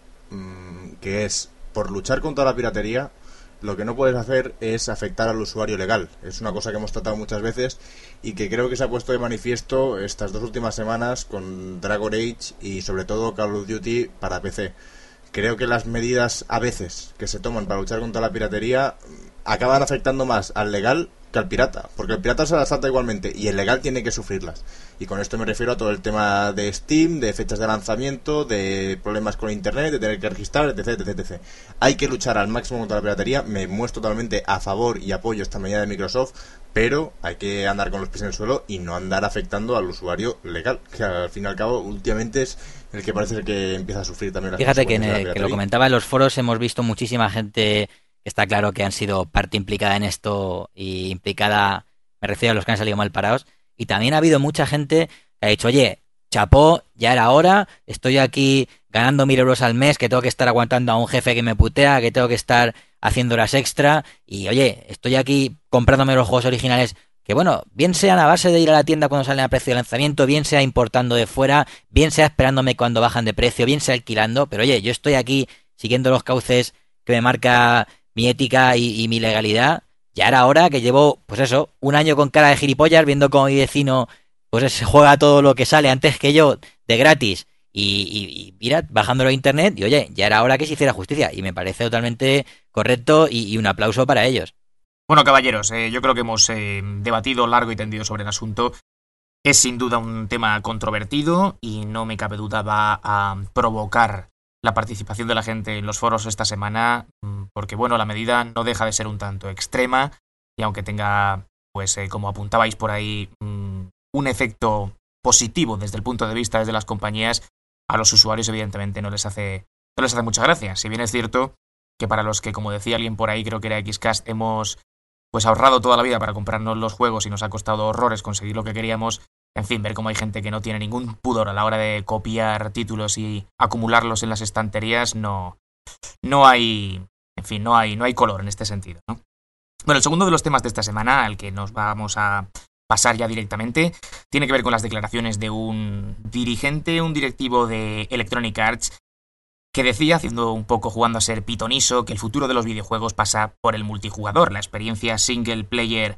que es, por luchar contra la piratería, lo que no puedes hacer es afectar al usuario legal. Es una cosa que hemos tratado muchas veces y que creo que se ha puesto de manifiesto estas 2 últimas semanas con Dragon Age y sobre todo Call of Duty para PC. Creo que las medidas a veces que se toman para luchar contra la piratería acaban afectando más al legal que al pirata, porque el pirata se las salta igualmente y el legal tiene que sufrirlas. Y con esto me refiero a todo el tema de Steam, de fechas de lanzamiento, de problemas con internet, de tener que registrar, etc, etc, etc. Hay que luchar al máximo contra la piratería. Me muestro totalmente a favor y apoyo esta medida de Microsoft, pero hay que andar con los pies en el suelo y no andar afectando al usuario legal, que al fin y al cabo últimamente es el que parece que empieza a sufrir también las Fíjate consecuencias que lo comentaba en los foros, hemos visto muchísima gente que está claro que han sido parte implicada en esto y implicada, me refiero a los que han salido mal parados, y también ha habido mucha gente que ha dicho, oye, chapó, ya era hora, estoy aquí ganando 1.000 euros al mes, que tengo que estar aguantando a un jefe que me putea, que tengo que estar haciendo horas extra, y oye, estoy aquí comprándome los juegos originales, que bueno, bien sean a base de ir a la tienda cuando salen a precio de lanzamiento, bien sea importando de fuera, bien sea esperándome cuando bajan de precio, bien sea alquilando, pero oye, yo estoy aquí siguiendo los cauces que me marca mi ética y mi legalidad. Ya era hora, que llevo, pues eso, un año con cara de gilipollas viendo cómo mi vecino pues se juega todo lo que sale antes que yo de gratis y mira, bajándolo a internet, y oye, ya era hora que se hiciera justicia y me parece totalmente correcto y un aplauso para ellos. Bueno, caballeros, yo creo que hemos debatido largo y tendido sobre el asunto. Es sin duda un tema controvertido y no me cabe duda va a provocar la participación de la gente en los foros esta semana, porque bueno, la medida no deja de ser un tanto extrema y aunque tenga, pues como apuntabais por ahí, un efecto positivo desde el punto de vista desde las compañías, a los usuarios evidentemente no les hace mucha gracia. Si bien es cierto que para los que, como decía alguien por ahí, creo que era Xcast, hemos pues ahorrado toda la vida para comprarnos los juegos y nos ha costado horrores conseguir lo que queríamos. En fin, ver cómo hay gente que no tiene ningún pudor a la hora de copiar títulos y acumularlos en las estanterías, no hay, en fin, no hay color en este sentido, ¿no? Bueno, el segundo de los temas de esta semana, al que nos vamos a pasar ya directamente, tiene que ver con las declaraciones de un directivo de Electronic Arts, que decía, jugando a ser pitoniso, que el futuro de los videojuegos pasa por el multijugador. La experiencia single player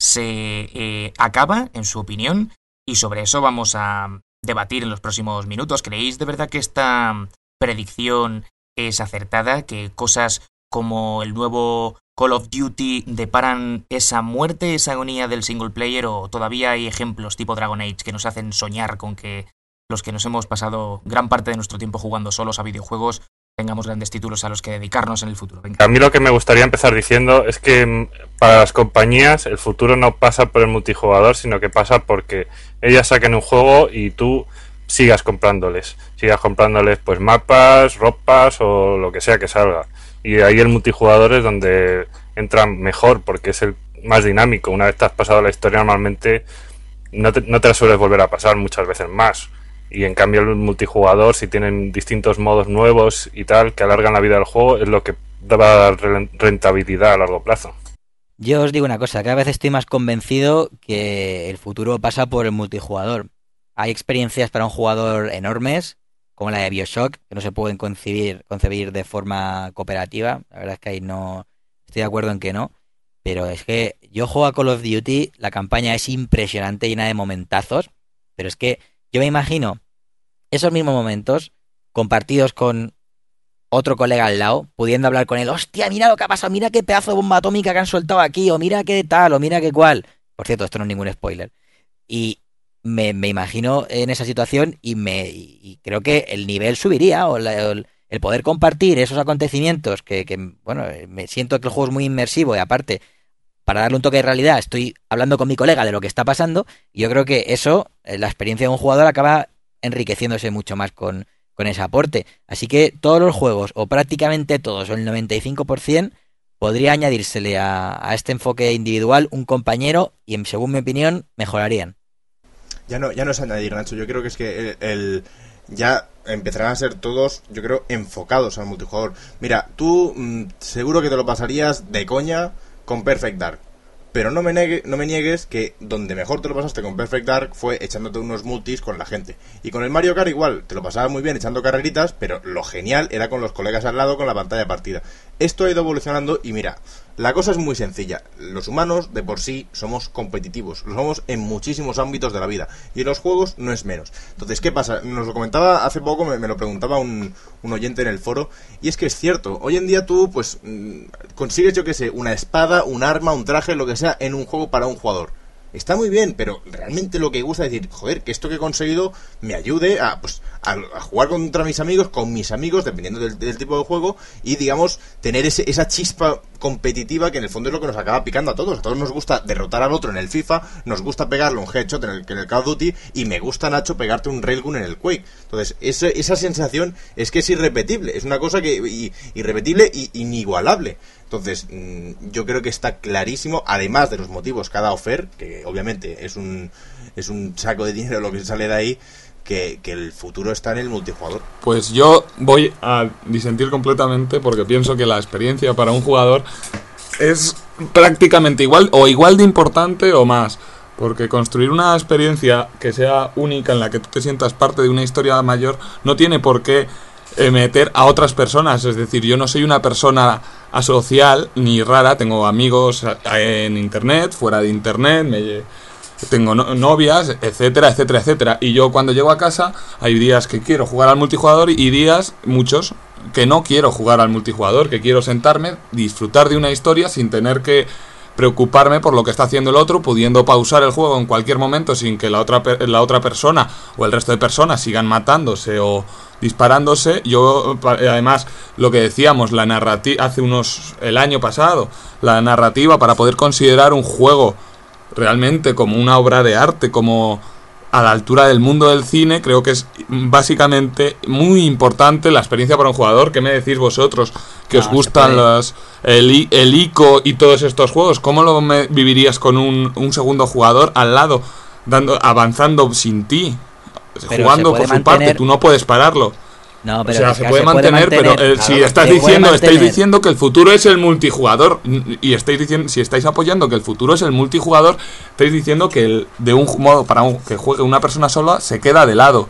se acaba, en su opinión, y sobre eso vamos a debatir en los próximos minutos. ¿Creéis de verdad que esta predicción es acertada? ¿Que cosas como el nuevo Call of Duty deparan esa muerte, esa agonía del single player, o todavía hay ejemplos tipo Dragon Age que nos hacen soñar con que los que nos hemos pasado gran parte de nuestro tiempo jugando solos a videojuegos tengamos grandes títulos a los que dedicarnos en el futuro? Venga. A mí lo que me gustaría empezar diciendo es que para las compañías el futuro no pasa por el multijugador, sino que pasa porque ellas saquen un juego y tú sigas comprándoles pues mapas, ropas o lo que sea que salga. Y ahí el multijugador es donde entra mejor, porque es el más dinámico. Una vez te has pasado la historia, normalmente no te la sueles volver a pasar muchas veces más. Y en cambio el multijugador, si tienen distintos modos nuevos y tal, que alargan la vida del juego, es lo que va a dar rentabilidad a largo plazo. Yo os digo una cosa, cada vez estoy más convencido que el futuro pasa por el multijugador. Hay experiencias para un jugador enormes, como la de BioShock, que no se pueden concebir de forma cooperativa. La verdad es que ahí no estoy de acuerdo en que no. Pero es que yo juego a Call of Duty, la campaña es impresionante, llena de momentazos, pero es que yo me imagino esos mismos momentos compartidos con otro colega al lado, pudiendo hablar con él. ¡Hostia, mira lo que ha pasado! ¡Mira qué pedazo de bomba atómica que han soltado aquí! ¡O mira qué tal! ¡O mira qué cual! Por cierto, esto no es ningún spoiler. Y me imagino en esa situación y creo que el nivel subiría, o el poder compartir esos acontecimientos que bueno, me siento que el juego es muy inmersivo y aparte, para darle un toque de realidad, estoy hablando con mi colega de lo que está pasando, y yo creo que eso, la experiencia de un jugador acaba enriqueciéndose mucho más con ese aporte. Así que todos los juegos, o prácticamente todos, o el 95%, podría añadírsele a este enfoque individual un compañero y, según mi opinión, mejorarían. Ya no es añadir, Nacho. Yo creo que es que ya empezarán a ser todos, yo creo, enfocados al multijugador. Mira, tú seguro que te lo pasarías de coña con Perfect Dark, pero no me niegues que donde mejor te lo pasaste con Perfect Dark fue echándote unos multis con la gente. Y con el Mario Kart igual, te lo pasabas muy bien echando carreritas, pero lo genial era con los colegas al lado con la pantalla partida. Esto ha ido evolucionando y mira, la cosa es muy sencilla. Los humanos de por sí somos competitivos, lo somos en muchísimos ámbitos de la vida, y en los juegos no es menos. Entonces, ¿qué pasa? Nos lo comentaba hace poco, me lo preguntaba un oyente en el foro, y es que es cierto, hoy en día tú pues consigues, yo que sé, una espada, un arma, un traje, lo que sea, en un juego para un jugador. Está muy bien, pero realmente lo que gusta es decir, joder, que esto que he conseguido me ayude a jugar contra mis amigos, con mis amigos, dependiendo del tipo de juego, y digamos, tener esa chispa competitiva que en el fondo es lo que nos acaba picando a todos. A todos nos gusta derrotar al otro en el FIFA, nos gusta pegarle un headshot en el Call of Duty, y me gusta, Nacho, pegarte un railgun en el Quake. Entonces, esa sensación es que es irrepetible, es una cosa que irrepetible e inigualable. Entonces, yo creo que está clarísimo, además de los motivos que ha dado Fer, que obviamente es un saco de dinero lo que sale de ahí, que el futuro está en el multijugador. Pues yo voy a disentir completamente, porque pienso que la experiencia para un jugador es prácticamente igual de importante o más. Porque construir una experiencia que sea única, en la que tú te sientas parte de una historia mayor, no tiene por qué meter a otras personas. Es decir, yo no soy una persona asocial ni rara, tengo amigos en internet, fuera de internet, tengo novias, etcétera, etcétera, etcétera. Y yo cuando llego a casa hay días que quiero jugar al multijugador y días, muchos, que no quiero jugar al multijugador, que quiero sentarme, disfrutar de una historia sin tener que preocuparme por lo que está haciendo el otro, pudiendo pausar el juego en cualquier momento sin que la otra persona o el resto de personas sigan matándose o disparándose. Yo, además, lo que decíamos, la narrativa el año pasado, la narrativa para poder considerar un juego realmente como una obra de arte, como a la altura del mundo del cine. Creo que es básicamente muy importante la experiencia para un jugador. ¿Qué me decís vosotros? Que os gustan el ICO y todos estos juegos. ¿Cómo lo vivirías con un segundo jugador al lado, avanzando sin ti, pero jugando por su parte? Tú no puedes pararlo. No, pero o sea, se puede mantener, pero si estáis diciendo que el futuro es el multijugador, y si estáis apoyando que el futuro es el multijugador, estáis diciendo que de un modo para que juegue una persona sola se queda de lado,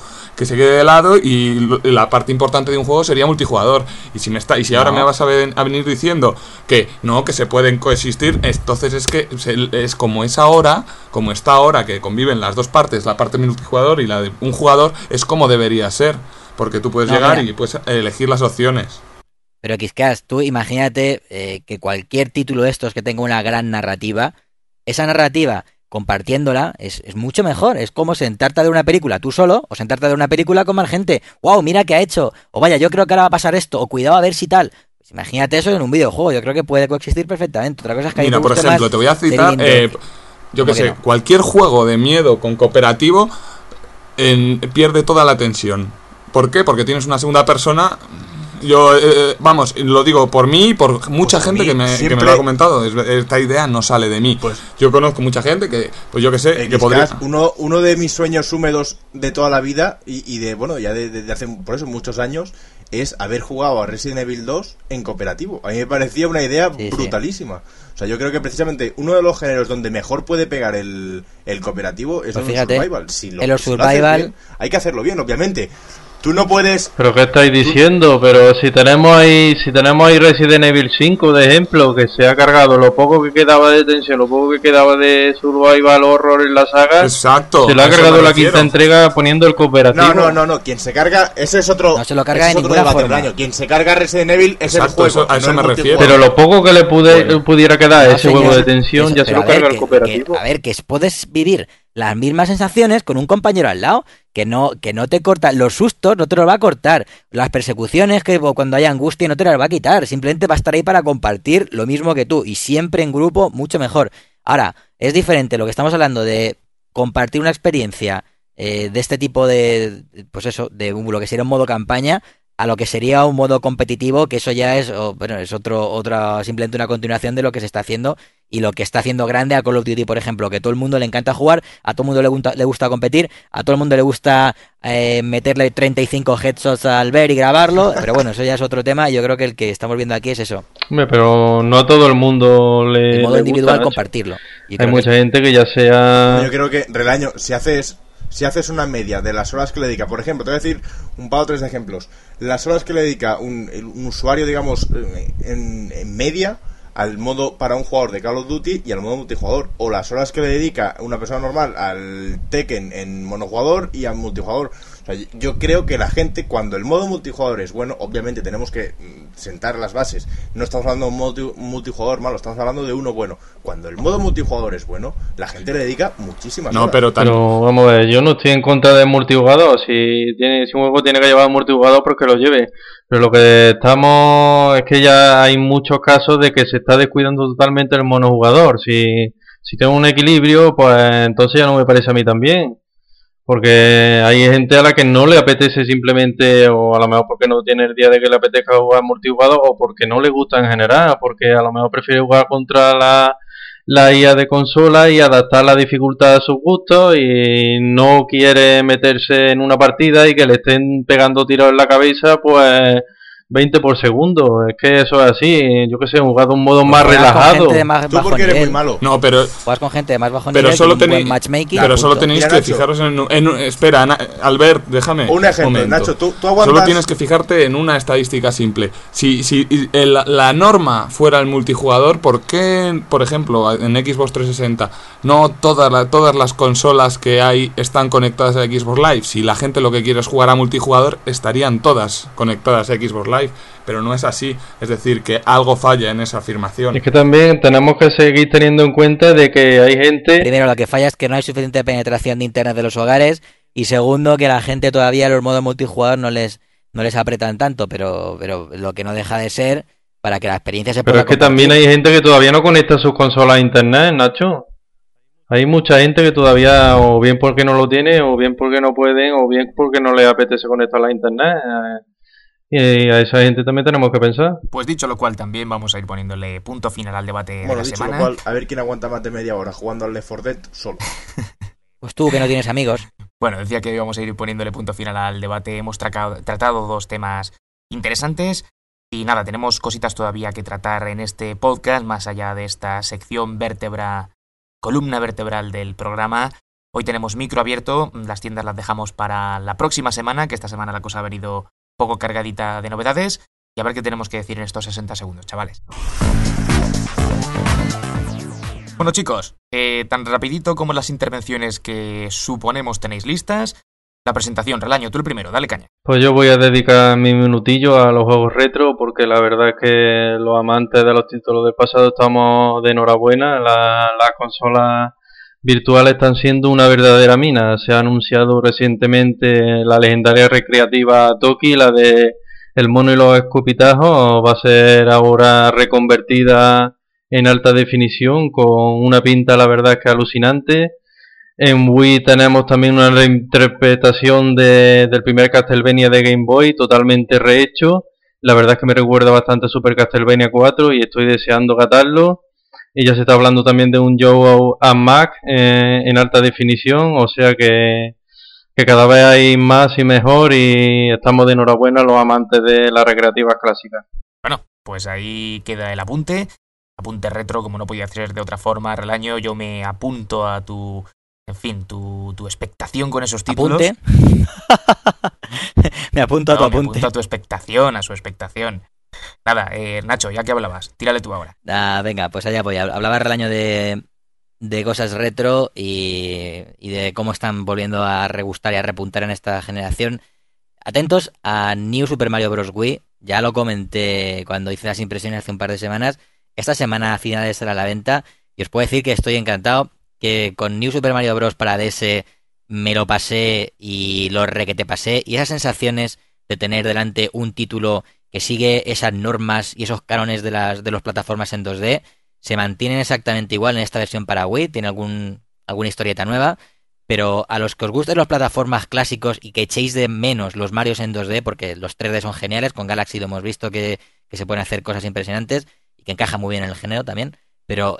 y la parte importante de un juego sería multijugador. Y si ahora me vas a venir diciendo que no, que se pueden coexistir, entonces es que es como está ahora que conviven las dos partes, la parte multijugador y la de un jugador, es como debería ser. Porque tú puedes llegar y puedes elegir las opciones. Pero Quiscas, tú imagínate que cualquier título de estos que tenga una gran narrativa, esa narrativa, compartiéndola, es mucho mejor. Es como sentarte a ver una película tú solo, o sentarte a ver una película con más gente. ¡Wow! Mira qué ha hecho. O vaya, yo creo que ahora va a pasar esto. O cuidado a ver si tal. Pues imagínate eso en un videojuego. Yo creo que puede coexistir perfectamente. Otra cosa es que mira, por ejemplo, te voy a citar, yo qué sé, cualquier juego de miedo con cooperativo pierde toda la tensión. ¿Por qué? Porque tienes una segunda persona. Yo, vamos, lo digo por mí y por mucha gente que me lo ha comentado. Esta idea no sale de mí. Yo conozco mucha gente que, pues yo que sé, que podría... Uno de mis sueños húmedos de toda la vida y de, bueno, ya de hace, por eso, muchos años, es haber jugado a Resident Evil 2 en cooperativo. A mí me parecía una idea brutalísima. O sea, yo creo que precisamente uno de los géneros donde mejor puede pegar el cooperativo es en los survival. En los survival hay que hacerlo bien, obviamente. Tú no puedes... ¿Pero qué estáis diciendo? Pero si tenemos ahí Resident Evil 5, de ejemplo, que se ha cargado lo poco que quedaba de tensión, lo poco que quedaba de survival horror en la saga. Exacto. Se le ha cargado la quinta entrega poniendo el cooperativo. No. Quien se carga... Ese es otro... No se lo carga de ninguna forma. Quien se carga Resident Evil es el juego. A eso me refiero. Pero lo poco que le pudiera quedar a ese juego de tensión, ya se lo carga el cooperativo. Que puedes vivir las mismas sensaciones con un compañero al lado, que no te corta los sustos, no te los va a cortar, las persecuciones, que cuando haya angustia no te las va a quitar, simplemente va a estar ahí para compartir lo mismo que tú, y siempre en grupo mucho mejor. Ahora, es diferente lo que estamos hablando de compartir una experiencia de este tipo de, pues eso, de lo que sería un modo campaña, a lo que sería un modo competitivo, que eso ya es, es otra simplemente una continuación de lo que se está haciendo y lo que está haciendo grande a Call of Duty, por ejemplo, que a todo el mundo le encanta jugar, a todo el mundo le gusta competir, a todo el mundo le gusta meterle 35 headshots al ver y grabarlo, pero bueno, eso ya es otro tema y yo creo que el que estamos viendo aquí es eso. Hombre, pero no a todo el mundo le modo individual gusta, compartirlo. Hay mucha gente que ya sea... Yo creo que, Relaño, si haces una media de las horas que le dedica, por ejemplo, te voy a decir un par o tres ejemplos. Las horas que le dedica un usuario, digamos, en media al modo para un jugador de Call of Duty y al modo multijugador, o las horas que le dedica una persona normal al Tekken en monojugador y al multijugador. O sea, yo creo que la gente, cuando el modo multijugador es bueno, obviamente tenemos que sentar las bases. No estamos hablando de un multijugador malo, estamos hablando de uno bueno. Cuando el modo multijugador es bueno, la gente le dedica muchísimas horas. Pero vamos a ver, yo no estoy en contra del multijugador. Si un juego tiene que llevar multijugador, pues que lo lleve. Pero lo que estamos es que ya hay muchos casos de que se está descuidando totalmente el monojugador. Si tengo un equilibrio, pues entonces ya no me parece a mí también. Porque hay gente a la que no le apetece simplemente, o a lo mejor porque no tiene el día de que le apetezca jugar multijugador, o porque no le gusta en general, porque a lo mejor prefiere jugar contra la IA de consola y adaptar la dificultad a sus gustos y no quiere meterse en una partida y que le estén pegando tiros en la cabeza, pues 20 por segundo. Es que eso es así. Yo que sé, jugar de un modo más relajado. Tú porque eres muy malo. No, pero juegas con gente de más bajo pero nivel, solo con un buen matchmaking. Pero solo tenéis que fijaros espera, Albert, déjame un ejemplo, Nacho, tú aguantas. Solo tienes que fijarte en una estadística simple. Si la norma fuera el multijugador, ¿por qué, por ejemplo, en Xbox 360 no todas las consolas que hay están conectadas a Xbox Live? Si la gente lo que quiere es jugar a multijugador, estarían todas conectadas a Xbox Live. Pero no es así, es decir, que algo falla en esa afirmación. Es que también tenemos que seguir teniendo en cuenta de que hay gente... Primero, lo que falla es que no hay suficiente penetración de internet de los hogares, y segundo, que la gente todavía los modos multijugador no les apretan tanto, pero lo que no deja de ser para que la experiencia se pueda Pero es que compartir. también hay gente que todavía no conecta sus consolas a internet, Nacho. Hay mucha gente que todavía, o bien porque no lo tiene, o bien porque no pueden, o bien porque no les apetece conectar a la internet. Y a esa gente también tenemos que pensar. Pues dicho lo cual, también vamos a ir poniéndole punto final al debate Bueno, de la dicho semana. lo cual, a ver quién aguanta más de media hora jugando al Left 4 Dead solo. Pues tú, que no tienes amigos. Bueno, decía que íbamos a ir poniéndole punto final al debate. Hemos tratado dos temas interesantes. Y nada, tenemos cositas todavía que tratar en este podcast, más allá de esta sección columna vertebral del programa. Hoy tenemos micro abierto, las tiendas las dejamos para la próxima semana, que esta semana la cosa ha venido poco cargadita de novedades, y a ver qué tenemos que decir en estos 60 segundos, chavales. Bueno, chicos, tan rapidito como las intervenciones que suponemos tenéis listas, la presentación. Relaño, tú el primero, dale caña. Pues yo voy a dedicar mi minutillo a los juegos retro, porque la verdad es que los amantes de los títulos del pasado estamos de enhorabuena. Las consolas virtuales están siendo una verdadera mina. Se ha anunciado recientemente la legendaria recreativa Toki, la de El Mono y los Escupitajos. Va a ser ahora reconvertida en alta definición, con una pinta, la verdad es que alucinante. En Wii tenemos también una reinterpretación del primer Castlevania de Game Boy, totalmente rehecho. La verdad es que me recuerda bastante a Super Castlevania 4 y estoy deseando catarlo. Y ya se está hablando también de un Joe and Mac en alta definición, o sea que cada vez hay más y mejor, y estamos de enhorabuena los amantes de las recreativas clásicas. Bueno, pues ahí queda el apunte retro, como no podía ser de otra forma. Relaño, yo me apunto a tu expectación con esos títulos. ¿Apunte? Me apunto a tu apunte. Me apunto a tu expectación, a su expectación. Nada, Nacho, ya que hablabas, tírale tú ahora. Venga, pues allá voy. Hablaba Relaño de cosas retro y de cómo están volviendo a regustar y a repuntar en esta generación. Atentos a New Super Mario Bros. Wii. Ya lo comenté cuando hice las impresiones hace un par de semanas. Esta semana a finales estará a la venta y os puedo decir que estoy encantado, que con New Super Mario Bros. Para DS me lo pasé y lo requete pasé, y esas sensaciones de tener delante un título que sigue esas normas y esos cánones de las plataformas en 2D se mantienen exactamente igual en esta versión para Wii. Tiene alguna historieta nueva, pero a los que os gusten las plataformas clásicos y que echéis de menos los Marios en 2D, porque los 3D son geniales, con Galaxy lo hemos visto que se pueden hacer cosas impresionantes y que encaja muy bien en el género también, pero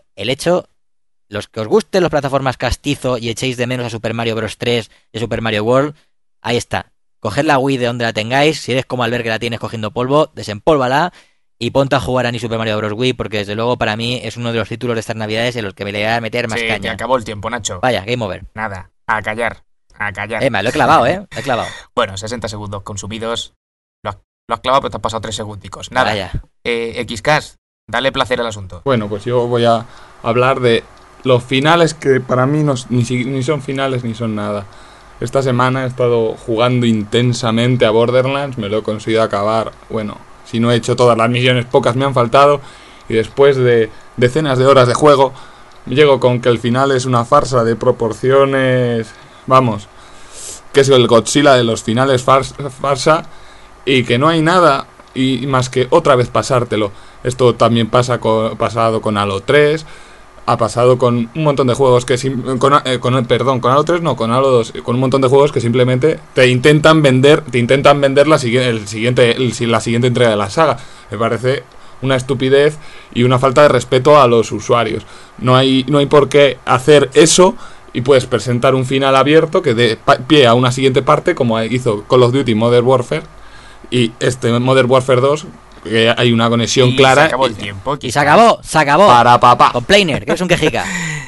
los que os gusten las plataformas castizo y echéis de menos a Super Mario Bros. 3 y a Super Mario World, ahí está. Coged la Wii de donde la tengáis. Si eres como Albert, que la tienes cogiendo polvo, desempólvala y ponte a jugar a New Super Mario Bros. Wii, porque desde luego para mí es uno de los títulos de estas navidades en los que me le voy a meter más caña. Te acabó el tiempo, Nacho. Vaya, game over. Nada, a callar. Me lo he clavado, lo he clavado. Bueno, 60 segundos consumidos. Lo has clavado, pero te has pasado 3 segundicos. Nada. Vaya. XCast, dale placer al asunto. Bueno, pues yo voy a hablar de los finales que para mí ni son finales ni son nada. Esta semana he estado jugando intensamente a Borderlands, me lo he conseguido acabar. Bueno, si no he hecho todas las misiones, pocas me han faltado. Y después de decenas de horas de juego, llego con que el final es una farsa de proporciones... Vamos, que es el Godzilla de los finales farsa, y que no hay nada y más que otra vez pasártelo. Esto también pasado con Halo 3... Ha pasado con un montón de juegos que con Halo 3 no, con Halo 2, con un montón de juegos que simplemente te intentan vender la siguiente entrega de la saga. Me parece una estupidez y una falta de respeto a los usuarios. No hay por qué hacer eso, y puedes presentar un final abierto que dé pie a una siguiente parte, como hizo Call of Duty Modern Warfare y Modern Warfare 2. Que hay una conexión clara. Se acabó el tiempo. Y se acabó. Para papá. Complainer, que es un quejica.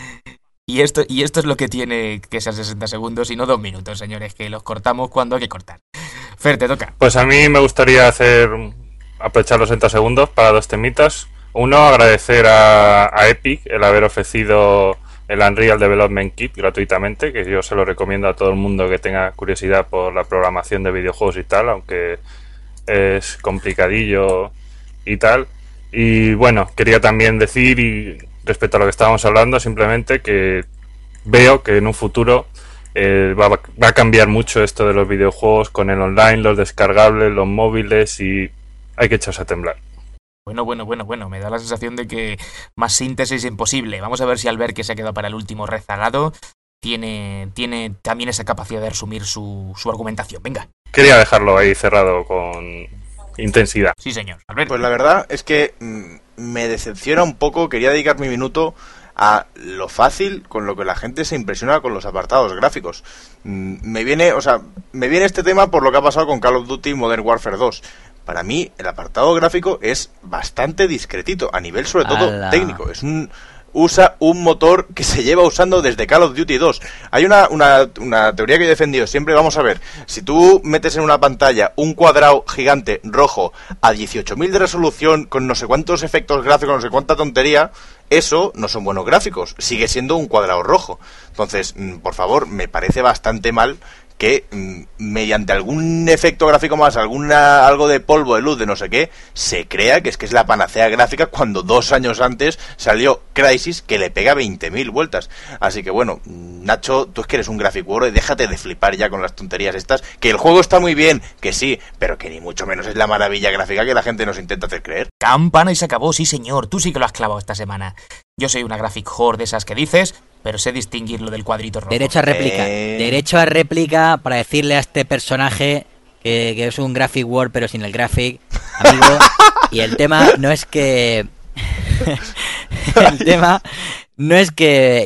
Y esto es lo que tiene que ser 60 segundos y no 2 minutos, señores, que los cortamos cuando hay que cortar. Fer, te toca. Pues a mí me gustaría aprovechar los 60 segundos para 2 temitas. Uno, agradecer a Epic el haber ofrecido el Unreal Development Kit gratuitamente, que yo se lo recomiendo a todo el mundo que tenga curiosidad por la programación de videojuegos y tal, aunque es complicadillo y tal. Y bueno, quería también decir, y respecto a lo que estábamos hablando, simplemente que veo que en un futuro va a cambiar mucho esto de los videojuegos con el online, los descargables, los móviles, y hay que echarse a temblar. Bueno, me da la sensación de que más síntesis imposible. Vamos a ver si Albert, que se ha quedado para el último rezagado, tiene también esa capacidad de resumir su argumentación. Venga. Quería dejarlo ahí cerrado con intensidad. Sí, señor. Albert. Pues la verdad es que me decepciona un poco. Quería dedicar mi minuto a lo fácil con lo que la gente se impresiona con los apartados gráficos. Me viene este tema por lo que ha pasado con Call of Duty Modern Warfare 2. Para mí el apartado gráfico es bastante discretito, a nivel sobre todo técnico. Usa un motor que se lleva usando desde Call of Duty 2. Hay una teoría que yo he defendido siempre. Vamos a ver, si tú metes en una pantalla un cuadrado gigante rojo a 18.000 de resolución con no sé cuántos efectos gráficos, no sé cuánta tontería, eso no son buenos gráficos, sigue siendo un cuadrado rojo. Entonces, por favor, me parece bastante mal que mediante algún efecto gráfico más, algo de polvo, de luz, de no sé qué, se crea que es la panacea gráfica cuando 2 años antes salió Crysis, que le pega 20.000 vueltas. Así que bueno, Nacho, tú es que eres un graphic warrior y déjate de flipar ya con las tonterías estas, que el juego está muy bien, que sí, pero que ni mucho menos es la maravilla gráfica que la gente nos intenta hacer creer. Campana y se acabó, sí señor, tú sí que lo has clavado esta semana. Yo soy una graphic whore de esas que dices, pero sé distinguir lo del cuadrito rojo. Derecho a réplica para decirle a este personaje que es un graphic word pero sin el graphic, amigo. Y el tema no es que el tema no es que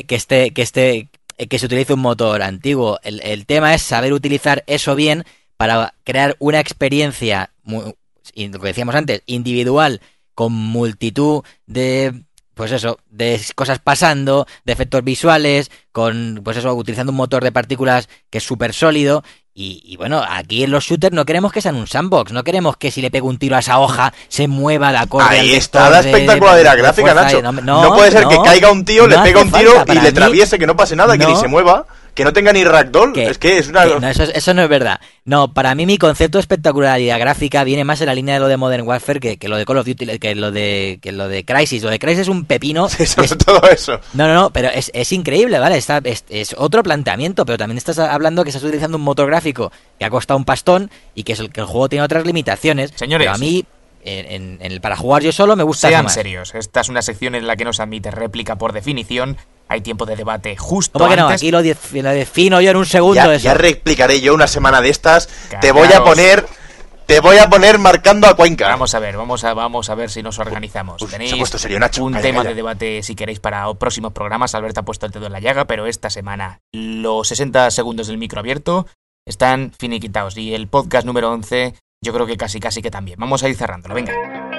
se utilice un motor antiguo. El tema es saber utilizar eso bien para crear una experiencia, lo que decíamos antes, individual, con multitud de de cosas pasando, de efectos visuales, utilizando un motor de partículas que es súper sólido. Y bueno, aquí en los shooters no queremos que sean un sandbox, no queremos que si le pego un tiro a esa hoja se mueva de acorde. Ahí está la espectacularidad gráfica, Nacho. No puede ser que caiga un tío, le pega un tiro y le atraviese, que no pase nada, que ni se mueva. Que no tenga ni ragdoll, eso no es verdad. No, para mí mi concepto de espectacularidad gráfica viene más en la línea de lo de Modern Warfare que lo de Call of Duty, que lo de Crysis. Lo de Crysis es un pepino. Sí, sobre todo eso. No, pero es increíble, ¿vale? Es otro planteamiento, pero también estás hablando que estás utilizando un motor gráfico que ha costado un pastón y que el juego tiene otras limitaciones. Señores, pero a mí, para jugar yo solo, me gusta sean más. Serios, esta es una sección en la que no se admite réplica por definición. Hay tiempo de debate justo ¿Cómo que antes. no? Aquí lo defino yo en un segundo. Ya reexplicaré yo una semana de estas. Te voy a poner marcando a Cuenca. Vamos a ver si nos organizamos. Tenéis se ha puesto serio, Nacho. un tema de debate si queréis para próximos programas. Alberto ha puesto el dedo en la llaga, pero esta semana los 60 segundos del micro abierto están finiquitados. Y el podcast número 11 yo creo que casi que también. Vamos a ir cerrándolo, venga.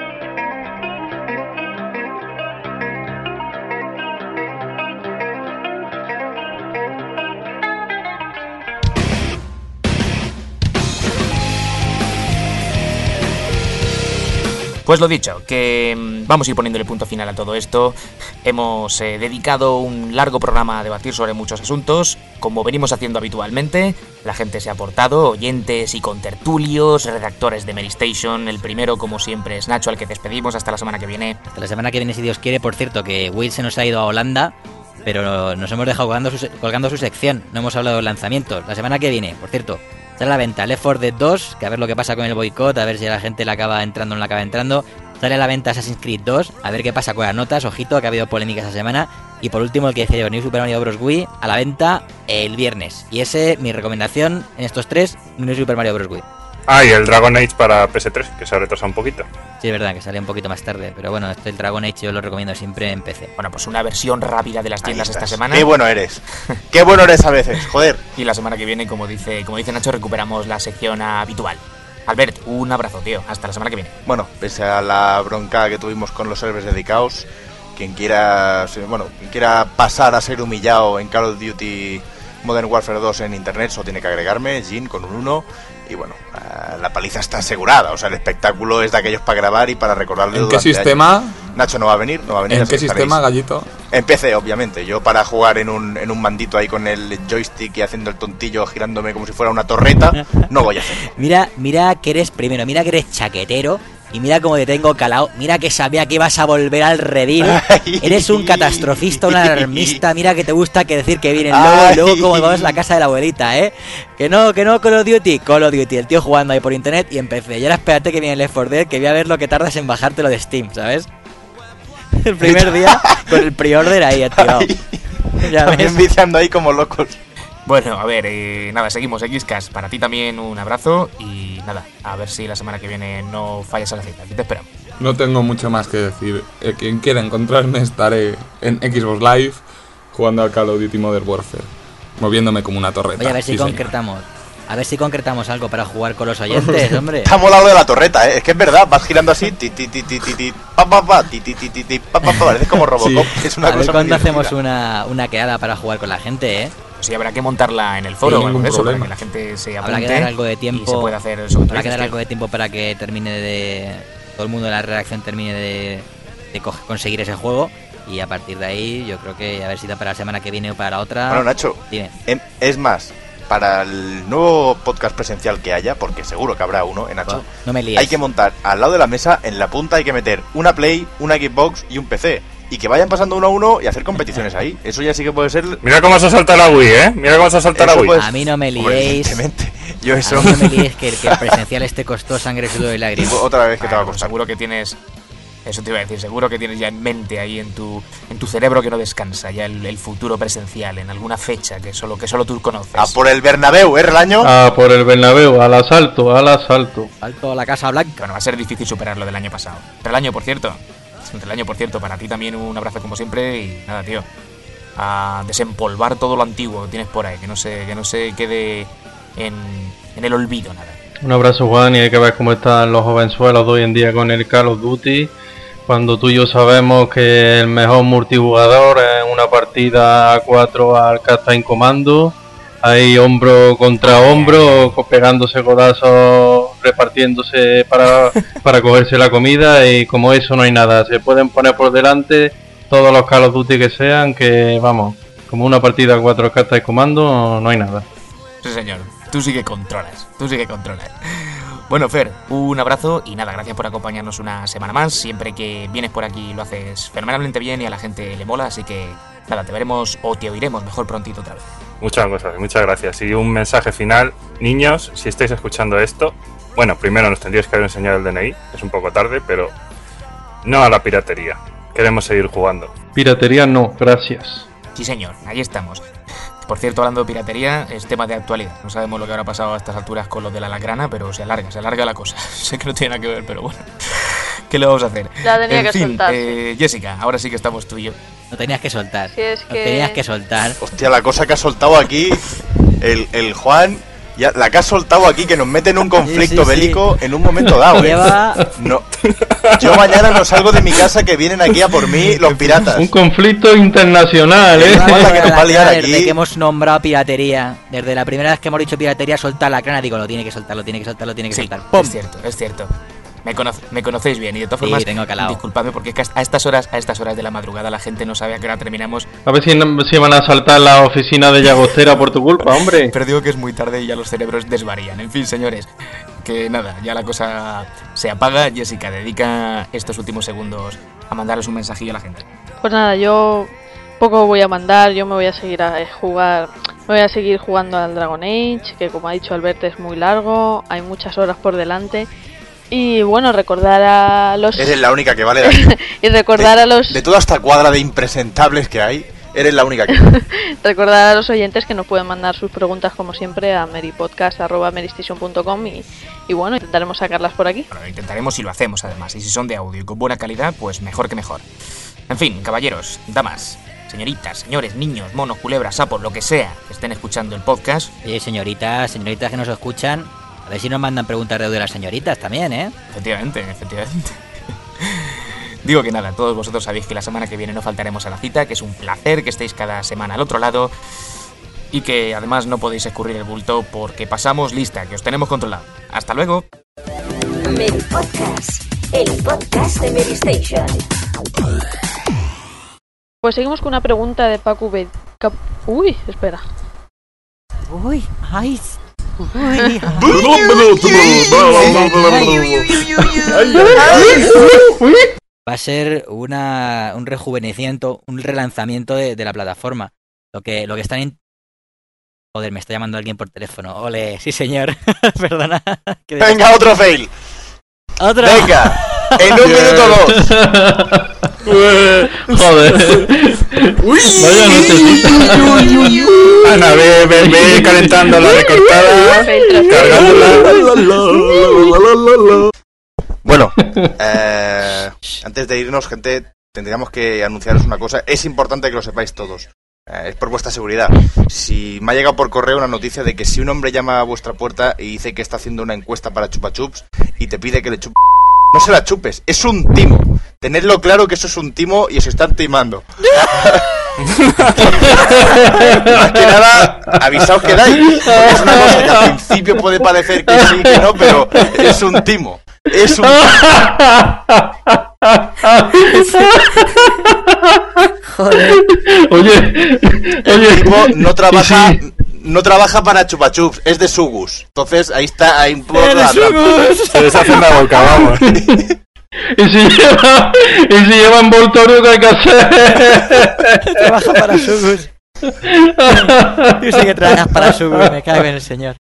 Pues lo dicho, que vamos a ir poniéndole punto final a todo esto. Hemos dedicado un largo programa a debatir sobre muchos asuntos, como venimos haciendo habitualmente. La gente se ha aportado, oyentes y contertulios, redactores de Mary Station. El primero, como siempre, es Nacho, al que despedimos. Hasta la semana que viene. Hasta la semana que viene, si Dios quiere. Por cierto, que Will se nos ha ido a Holanda, pero nos hemos dejado colgando su sección. No hemos hablado de lanzamientos. La semana que viene, por cierto, sale a la venta Left 4 Dead 2, que a ver lo que pasa con el boicot, a ver si la gente la acaba entrando o no la acaba entrando. Sale a la venta Assassin's Creed 2, a ver qué pasa con las notas, ojito, que ha habido polémica esta semana. Y por último, el que decía yo, New Super Mario Bros. Wii, a la venta el viernes. Y mi recomendación en estos tres, New Super Mario Bros. Wii. Y el Dragon Age para PS3, que se ha retrasado un poquito. Sí, es verdad, que sale un poquito más tarde, pero bueno, el Dragon Age yo lo recomiendo siempre en PC. Bueno, pues una versión rápida de las tiendas esta semana. Qué bueno eres. Qué bueno eres a veces, joder. Y la semana que viene, como dice Nacho, recuperamos la sección habitual. Albert, un abrazo, tío. Hasta la semana que viene. Bueno, pese a la bronca que tuvimos con los servers dedicados, quien quiera pasar a ser humillado en Call of Duty Modern Warfare 2 en internet, solo tiene que agregarme, Jin, con un 1. Y bueno, la paliza está asegurada. O sea, el espectáculo es de aquellos para grabar y para recordarle. ¿En qué sistema? Años. Nacho no va a venir. ¿En qué sistema, Gallito? En PC, obviamente. Yo para jugar en un mandito ahí con el joystick y haciendo el tontillo, girándome como si fuera una torreta, no voy a hacer. Mira que eres chaquetero, Y mira cómo te tengo calado. Mira que sabía que ibas a volver al redil. Eres un catastrofista, un alarmista. Mira que te gusta que decir que viene el lobo y luego como vamos a la casa de la abuelita, ¿eh? Que no, Call of Duty. Call of Duty, el tío jugando ahí por internet y empecé. Y ahora espérate que viene el Left 4 Dead, que voy a ver lo que tardas en bajártelo de Steam, ¿sabes? El primer día con el pre-order ahí activado. Ya también viciando ahí como locos. Bueno, a ver, nada, seguimos, Xcast. Para ti también un abrazo y nada, a ver si la semana que viene no fallas a la cita. Aquí te esperamos. No tengo mucho más que decir. Quien quiera encontrarme estaré en Xbox Live jugando al Call of Duty Modern Warfare, moviéndome como una torreta. Oye, a ver si concretamos. A ver si concretamos algo para jugar con los oyentes, hombre. Está molado de la torreta, es que es verdad, vas girando así, parece como Robocop, sí. Es una a ver cosa cuándo hacemos una quedada para jugar con la gente, ¿eh? Sí, habrá que montarla en el foro, ningún eso, para problema. que la gente se apunte. Habrá que dar algo de tiempo. Y se puede hacer eso. Habrá que dar algo de tiempo para que termine de... Todo el mundo de la redacción termine de conseguir ese juego. Y a partir de ahí, yo creo que a ver si da para la semana que viene o para la otra. Bueno, Nacho, dime. Es más, para el nuevo podcast presencial que haya, porque seguro que habrá uno, Nacho, no me líes. hay que montar al lado de la mesa, en la punta hay que meter una Play, una Xbox y un PC. Y que vayan pasando uno a uno y hacer competiciones ahí. Eso ya sí que puede ser... Mira cómo se ha saltado la Wii, ¿eh? Mira cómo se ha saltado la Wii. A mí no me liéis. Evidentemente. Yo eso... A mí no me liéis que el presencial este costó sangre, sudor y lágrimas. Otra vez que te va a costar. Seguro que tienes... Eso te iba a decir, seguro que tienes ya en mente ahí en tu cerebro que no descansa ya el futuro presencial, en alguna fecha que solo tú conoces. A por el Bernabéu, ¿eh, Relaño? A por el Bernabéu, al asalto. Salto a la Casa Blanca. Bueno, va a ser difícil superar lo del año pasado. Relaño, por cierto, para ti también un abrazo como siempre y nada, tío. A desempolvar todo lo antiguo que tienes por ahí, que no se quede en el olvido nada. Un abrazo, Juan, y hay que ver cómo están los jovenzuelos de hoy en día con el Call of Duty. Cuando tú y yo sabemos que el mejor multijugador es una partida a 4 al Captain Commando, ahí hombro contra hombro, pegándose codazos, repartiéndose para cogerse la comida, y como eso no hay nada. Se pueden poner por delante todos los Call of Duty que sean, que vamos, como una partida a 4 al Captain Commando no hay nada. Sí, señor, tú sí que controlas. Bueno, Fer, un abrazo y nada, gracias por acompañarnos una semana más. Siempre que vienes por aquí lo haces fenomenalmente bien y a la gente le mola, así que nada, te veremos o te oiremos mejor prontito otra vez. Muchas gracias. Y un mensaje final, niños, si estáis escuchando esto, bueno, primero nos tendríais que haber enseñado el DNI, es un poco tarde, pero no a la piratería, queremos seguir jugando. Piratería no, gracias. Sí, señor, ahí estamos. Por cierto, hablando de piratería, es tema de actualidad. No sabemos lo que habrá pasado a estas alturas con lo de la lacrana, pero se alarga la cosa. Sé que no tiene nada que ver, pero bueno. ¿Qué le vamos a hacer? Ya tenía que soltar. Jessica, ahora sí que estamos tú y yo. No tenías que soltar. Sí, es que... No tenías que soltar. Hostia, la cosa que ha soltado aquí el Juan... Ya, la que has soltado aquí, que nos mete en un conflicto bélico en un momento dado, No, yo mañana no salgo de mi casa, que vienen aquí a por mí los piratas. Un conflicto internacional, que nos va a liar aquí. Desde que hemos nombrado piratería, desde la primera vez que hemos dicho piratería, solta la crana, digo, lo tiene que soltar. ¡Pum! Es cierto. Me conocéis bien y de todas formas, disculpadme porque es que a estas horas de la madrugada la gente no sabe a qué hora terminamos. A ver si van a saltar la oficina de Llagostera por tu culpa, hombre. Pero digo que es muy tarde y ya los cerebros desvarían. En fin, señores, que nada, ya la cosa se apaga. Jessica, dedica estos últimos segundos a mandaros un mensajillo a la gente. Pues nada, yo poco voy a mandar, yo me voy a seguir jugando al Dragon Age, que como ha dicho Albert es muy largo, hay muchas horas por delante. Y bueno, recordar a los... Eres la única que vale. Y recordar a los... De toda esta cuadra de impresentables que hay, eres la única que... Recordar a los oyentes que nos pueden mandar sus preguntas como siempre a meripodcast@meristation.com y bueno, intentaremos sacarlas por aquí. Bueno, lo intentaremos y lo hacemos además. Y si son de audio y con buena calidad, pues mejor que mejor. En fin, caballeros, damas, señoritas, señores, niños, monos, culebras, sapos, lo que sea que estén escuchando el podcast. Señoritas que nos escuchan... A ver si nos mandan preguntas de las señoritas también, ¿eh? Efectivamente. Digo que nada, todos vosotros sabéis que la semana que viene no faltaremos a la cita, que es un placer que estéis cada semana al otro lado y que además no podéis escurrir el bulto porque pasamos lista, que os tenemos controlado. ¡Hasta luego! Meri Podcast, el podcast de Meristation. Pues seguimos con una pregunta de Paco Uy, espera. Uy, ay... Va a ser un rejuvenecimiento, un relanzamiento de la plataforma. Lo que están... Joder, me está llamando alguien por teléfono. Ole, sí señor. Perdona. Venga, otro fail. ¡Otro! Venga, en un minuto 2. Joder. Vaya necesita. Ana, ve calentando la recortada, cargándola. Bueno, antes de irnos, gente, tendríamos que anunciaros una cosa. Es importante que lo sepáis todos. Es por vuestra seguridad. Si me ha llegado por correo una noticia de que si un hombre llama a vuestra puerta y dice que está haciendo una encuesta para Chupa Chups y te pide que le chupes, no se la chupes, es un timo. Tenedlo claro que eso es un timo y os están timando. Más que nada, avisaos que dais. Porque es una cosa que al principio puede parecer que sí, que no, pero es un timo. Es un timo. Joder. Oye. El tipo no trabaja, no trabaja para Chupa Chups, es de Sugus. Entonces ahí está, hay un poco de la trampa. Se deshace en la boca, vamos. Y si lleva envoltorio, ¿qué hay que hacer? Trabaja para Sugus. Yo sé que trabajas para Sugus, me cago en el señor.